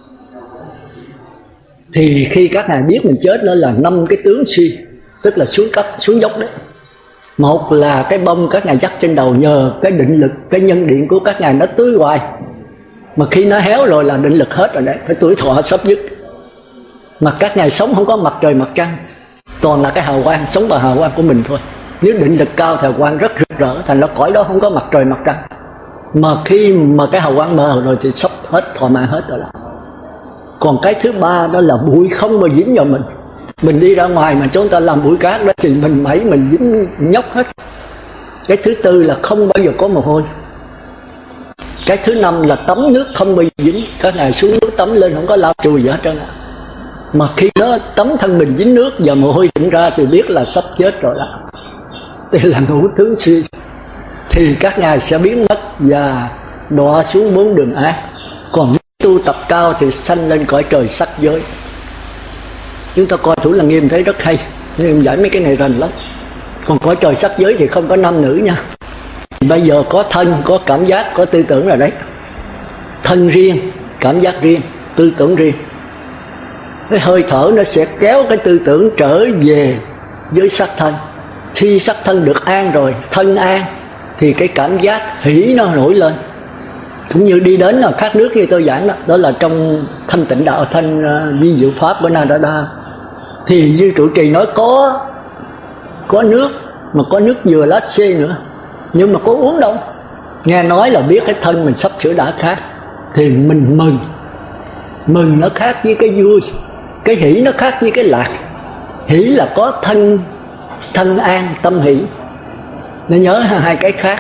Thì khi các ngài biết mình chết đó là năm cái tướng suy, tức là xuống cấp, xuống dốc đấy. Một là cái bông các ngài dắt trên đầu, nhờ cái định lực, cái nhân điện của các ngài nó tưới hoài. Mà khi nó héo rồi là định lực hết rồi đấy, cái tuổi thọ sắp dứt. Mà các ngài sống không có mặt trời mặt trăng, toàn là cái hào quang, sống vào hào quang của mình thôi. Nếu định lực cao thì hào quang rất rực rỡ, thành ra cõi đó không có mặt trời mặt trăng. Mà khi mà cái hào quang mờ rồi thì sắp hết, thọ mạng hết rồi đó. Còn cái thứ ba đó là bụi không bao dính vào mình. Mình đi ra ngoài mà chúng ta làm bụi cát đó thì mình mẩy mình dính nhóc hết. Cái thứ tư là không bao giờ có mồ hôi. Cái thứ năm là tắm nước không bao giờ dính. Các ngài xuống nước tắm lên không có lau chùi gì hết trơn ạ. Mà khi nó tắm thân mình dính nước và mồ hôi trụng ra thì biết là sắp chết rồi đó. Đây là ngũ tướng suy. Thì các ngài sẽ biến mất và đọa xuống bốn đường ác. Còn tu tập cao thì sanh lên cõi trời sắc giới. Chúng ta coi Thủ Lăng Nghiêm thấy rất hay, nhưng giải mấy cái này rành lắm. Còn cõi trời sắc giới thì không có nam nữ nha. Bây giờ có thân, có cảm giác, có tư tưởng rồi đấy. Thân riêng, cảm giác riêng, tư tưởng riêng. Cái hơi thở nó sẽ kéo cái tư tưởng trở về với sắc thân. Khi sắc thân được an rồi, thân an, thì cái cảm giác hỷ nó nổi lên. Cũng như đi đến là khát nước như tôi giảng đó, đó là trong thanh tịnh đạo, thanh uh, viên diệu pháp của Na Đa Đa. Thì như trụ trì nói có có nước, mà có nước dừa lá xê nữa, nhưng mà có uống đâu. Nghe nói là biết cái thân mình sắp sửa đã khác, thì mình mừng. Mừng nó khác với cái vui, cái hỷ nó khác với cái lạc. Hỷ là có thân, thân an, tâm hỷ. Nó nhớ hai cái khác.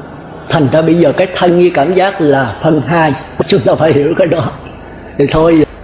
Thành ra bây giờ cái thân với cảm giác là phân hai, chúng ta phải hiểu cái đó. Thì thôi